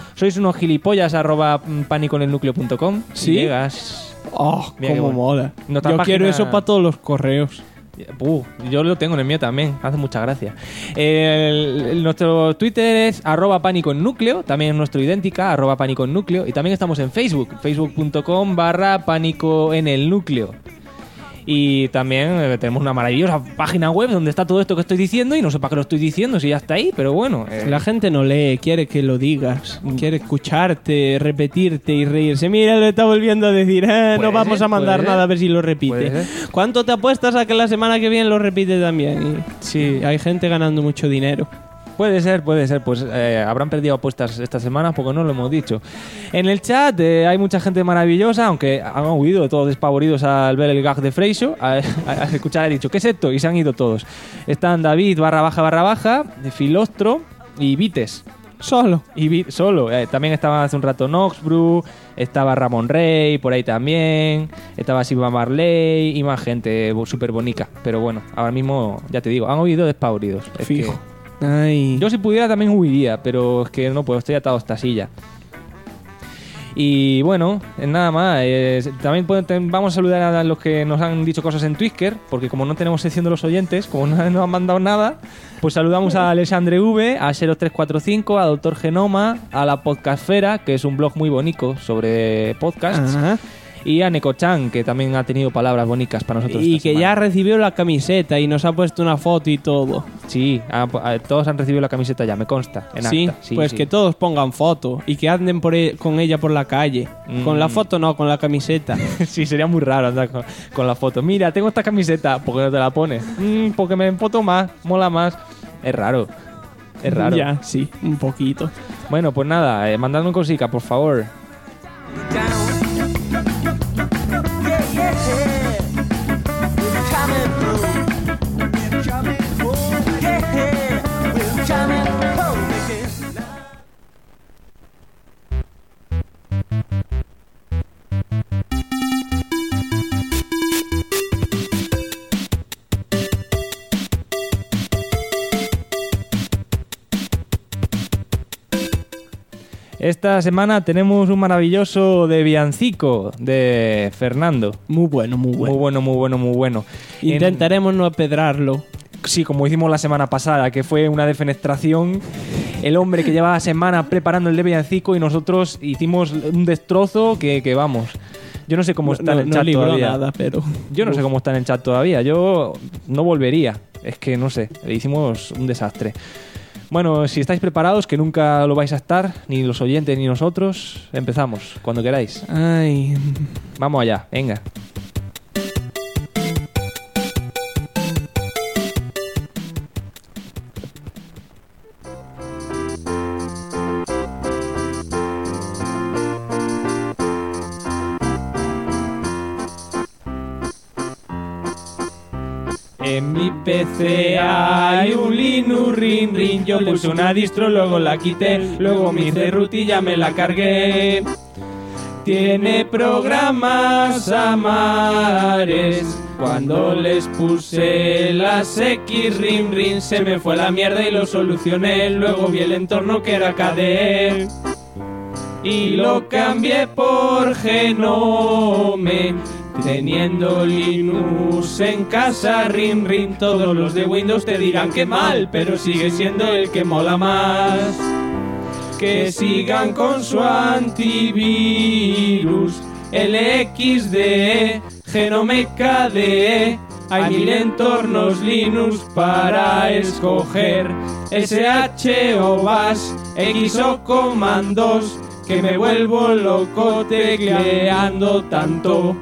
soisunoshilipollas@paniconelnucleo.com. ¿Sí? Y llegas. Oh, Mira cómo mola. Nuestra Yo página... quiero eso para todos los correos. Yo lo tengo en el mío también, hace mucha gracia. Nuestro Twitter es @paniconnucleo, también nuestro idéntica, @paniconnucleo, y también estamos en Facebook, facebook.com/panicoenelnucleo. Y también tenemos una maravillosa página web donde está todo esto que estoy diciendo y no sé para qué lo estoy diciendo si ya está ahí, pero bueno. La gente no lee, quiere que lo digas, quiere escucharte, repetirte y reírse. Mira, lo está volviendo a decir, no vamos a mandar nada a ver si lo repite. ¿Cuánto te apuestas a que la semana que viene lo repite también? Y sí, hay gente ganando mucho dinero. Puede ser. Pues habrán perdido apuestas esta semana porque no lo hemos dicho. En el chat hay mucha gente maravillosa, aunque han huido todos despavoridos al ver el gag de Freixo, a escuchar, he dicho, ¿qué es esto? Y se han ido todos. Están David _, Filostro y Vites. Solo. Solo. También estaba hace un rato Noxbrew, estaba Ramón Rey, por ahí también, estaba Silva Marley y más gente súper bonita. Pero bueno, ahora mismo, ya te digo, han huido despavoridos. Fijo. Ay. Yo si pudiera también huiría, pero es que no puedo, estoy atado a esta silla. Y bueno, nada más. También vamos a saludar a los que nos han dicho cosas en Twitter, porque como no tenemos sección de los oyentes, como no nos han mandado nada, pues saludamos a Alexandre V, a 0345, a Doctor Genoma, a la Podcastfera, que es un blog muy bonito sobre podcasts. Ajá. Y a Neko-chan, que también ha tenido palabras bonitas para nosotros. Y que ya recibió la camiseta y nos ha puesto una foto y todo. Sí, todos han recibido la camiseta ya, me consta. En sí, acta. Sí, pues sí. Que todos pongan foto y que anden con ella por la calle. Con la foto no, con la camiseta. Sí, sería muy raro andar con la foto. Mira, tengo esta camiseta, ¿por qué no te la pones? Porque me foto más, mola más. Es raro. Es raro. Ya, sí, un poquito. Bueno, pues nada, mandadme un cosica, por favor. Esta semana tenemos un maravilloso de villancico de Fernando. Muy bueno. Muy bueno. Intentaremos no apedrarlo. Sí, como hicimos la semana pasada, que fue una defenestración. El hombre que llevaba semanas preparando el de villancico y nosotros hicimos un destrozo que vamos. Yo no sé cómo está en el chat todavía. Nada, pero... Yo no sé cómo está en el chat todavía. Yo no volvería. Es que no sé. Hicimos un desastre. Bueno, si estáis preparados, que nunca lo vais a estar, ni los oyentes ni nosotros, empezamos, cuando queráis. Ay. Vamos allá, venga. En mi PC hay un Linux Ring Ring. Yo puse una distro, luego la quité, luego me hice root y ya me la cargué. Tiene programas a mares. Cuando les puse las X Ring Ring se me fue la mierda y lo solucioné. Luego vi el entorno que era KDE y lo cambié por Genome. Teniendo Linux en casa, Ring Ring, todos los de Windows te dirán que mal, pero sigue siendo el que mola más. Que sigan con su antivirus, LXDE, Genome KDE. Hay 1000 entornos Linux para escoger, SH o Bash, X o comandos, que me vuelvo loco tecleando tanto.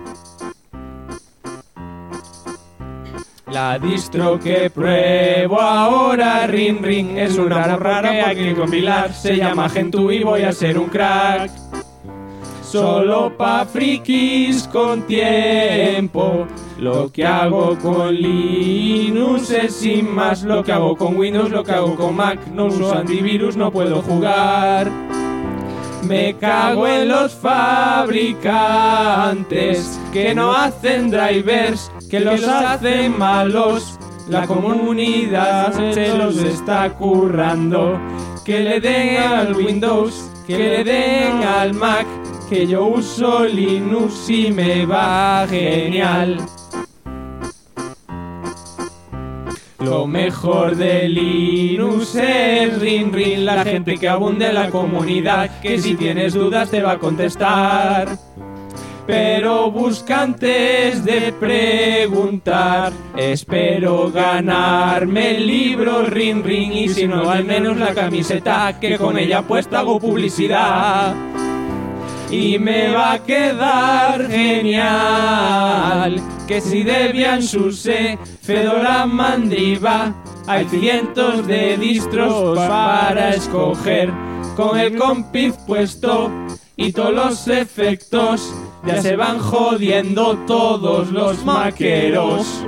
La distro que pruebo ahora, Ring Ring, es una rara que hay que compilar. Se llama Gentoo y voy a ser un crack. Solo pa' frikis con tiempo. Lo que hago con Linux es sin más. Lo que hago con Windows, lo que hago con Mac. No uso antivirus, no puedo jugar. Me cago en los fabricantes que no hacen drivers, que los hacen malos. La comunidad se los está currando. Que le den al Windows, que le den al Mac, que yo uso Linux y me va genial. Lo mejor de Linux es Ring Ring, la gente que abunde en la comunidad, que si tienes dudas te va a contestar. Pero busca antes de preguntar. Espero ganarme el libro Ring Ring, y si no al menos la camiseta, que con ella puesta hago publicidad. Y me va a quedar genial. Que si Debian SUSE, Fedora Mandriva, Hay cientos de distros para escoger. Con el compiz puesto y todos los efectos, ya se van jodiendo todos los maqueros.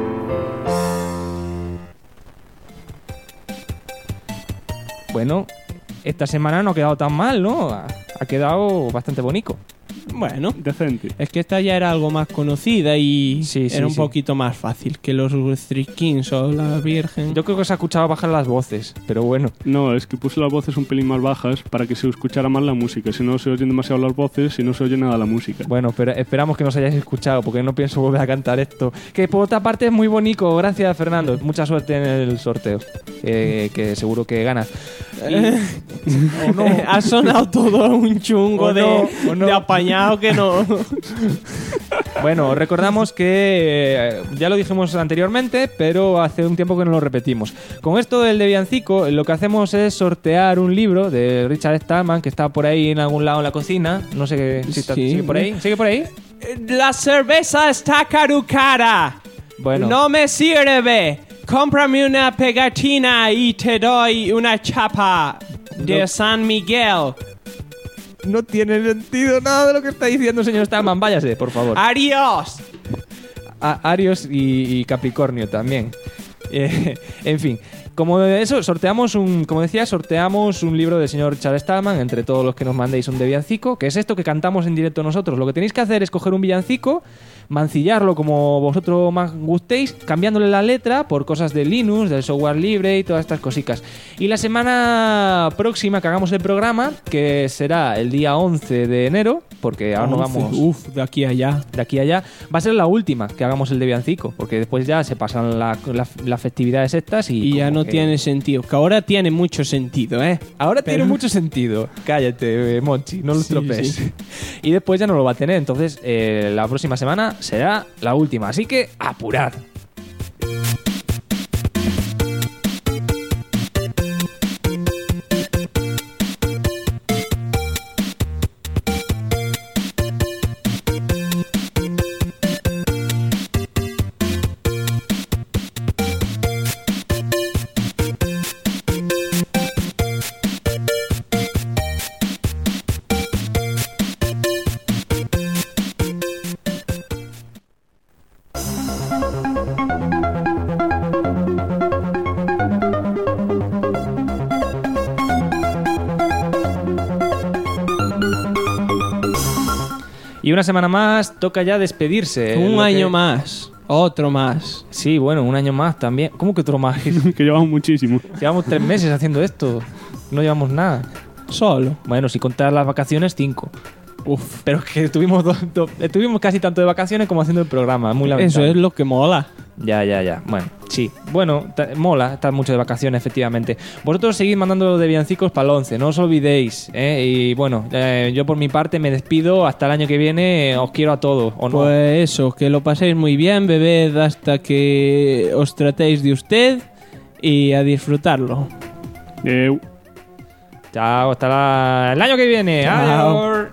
Bueno, esta semana no ha quedado tan mal, ¿no? Ha quedado bastante bonito. Bueno, decente. Es que esta ya era algo más conocida y era un poquito más fácil que los Three Kings o la Virgen. Yo creo que se ha escuchado bajar las voces, pero bueno. No, es que puse las voces un pelín más bajas para que se escuchara más la música. Si no se oyen demasiado las voces, si no se oye nada la música. Bueno, pero esperamos que nos hayáis escuchado, porque no pienso volver a cantar esto. Que por otra parte es muy bonito. Gracias, Fernando. Mucha suerte en el sorteo, que seguro que ganas. No. Ha sonado todo un chungo de apañado que no. Bueno, recordamos que ya lo dijimos anteriormente, pero hace un tiempo que no lo repetimos. Con esto del de Villancico, lo que hacemos es sortear un libro de Richard Stallman que está por ahí en algún lado en la cocina. No sé si está, ¿sigue por ahí? ¿Sigue por ahí? La cerveza está caducada. Bueno. No me sirve. Cómprame una pegatina y te doy una chapa de San Miguel. No tiene sentido nada de lo que está diciendo el señor Stallman. Váyase, por favor. ¡Adiós! Arios y Capricornio también. En fin, como eso, sorteamos un libro del señor Richard Stallman entre todos los que nos mandéis un de villancico, que es esto que cantamos en directo nosotros. Lo que tenéis que hacer es coger un villancico, mancillarlo como vosotros más gustéis, cambiándole la letra por cosas de Linux, del software libre y todas estas cositas. Y la semana próxima que hagamos el programa, que será el día 11 de enero, porque ahora nos vamos... de aquí a allá. De aquí a allá. Va a ser la última que hagamos el de villancico, porque después ya se pasan las festividades estas y ya no tiene sentido. Que ahora tiene mucho sentido, ¿eh? Ahora tiene mucho sentido. Cállate, Monchi, no lo estropees. Sí. Y después ya no lo va a tener. Entonces, la próxima semana será la última. Así que, apurad. Y una semana más, toca ya despedirse. Un año más. Otro más. Sí, bueno, un año más también. ¿Cómo que otro más? Que llevamos muchísimo. Llevamos 3 meses haciendo esto. No llevamos nada. Solo. Bueno, si contar las vacaciones, 5. Uf, pero es que estuvimos casi tanto de vacaciones como haciendo el programa. Muy lamentable. Eso es lo que mola. Ya. Bueno, sí. Bueno, mola estar mucho de vacaciones, efectivamente. Vosotros seguid mandando de villancicos para el 11, no os olvidéis. Y bueno, yo por mi parte me despido. Hasta el año que viene. Os quiero a todos, ¿o no? Pues eso, que lo paséis muy bien, bebed hasta que os tratéis de usted y a disfrutarlo. Chao, hasta el año que viene. Chao. Adiós.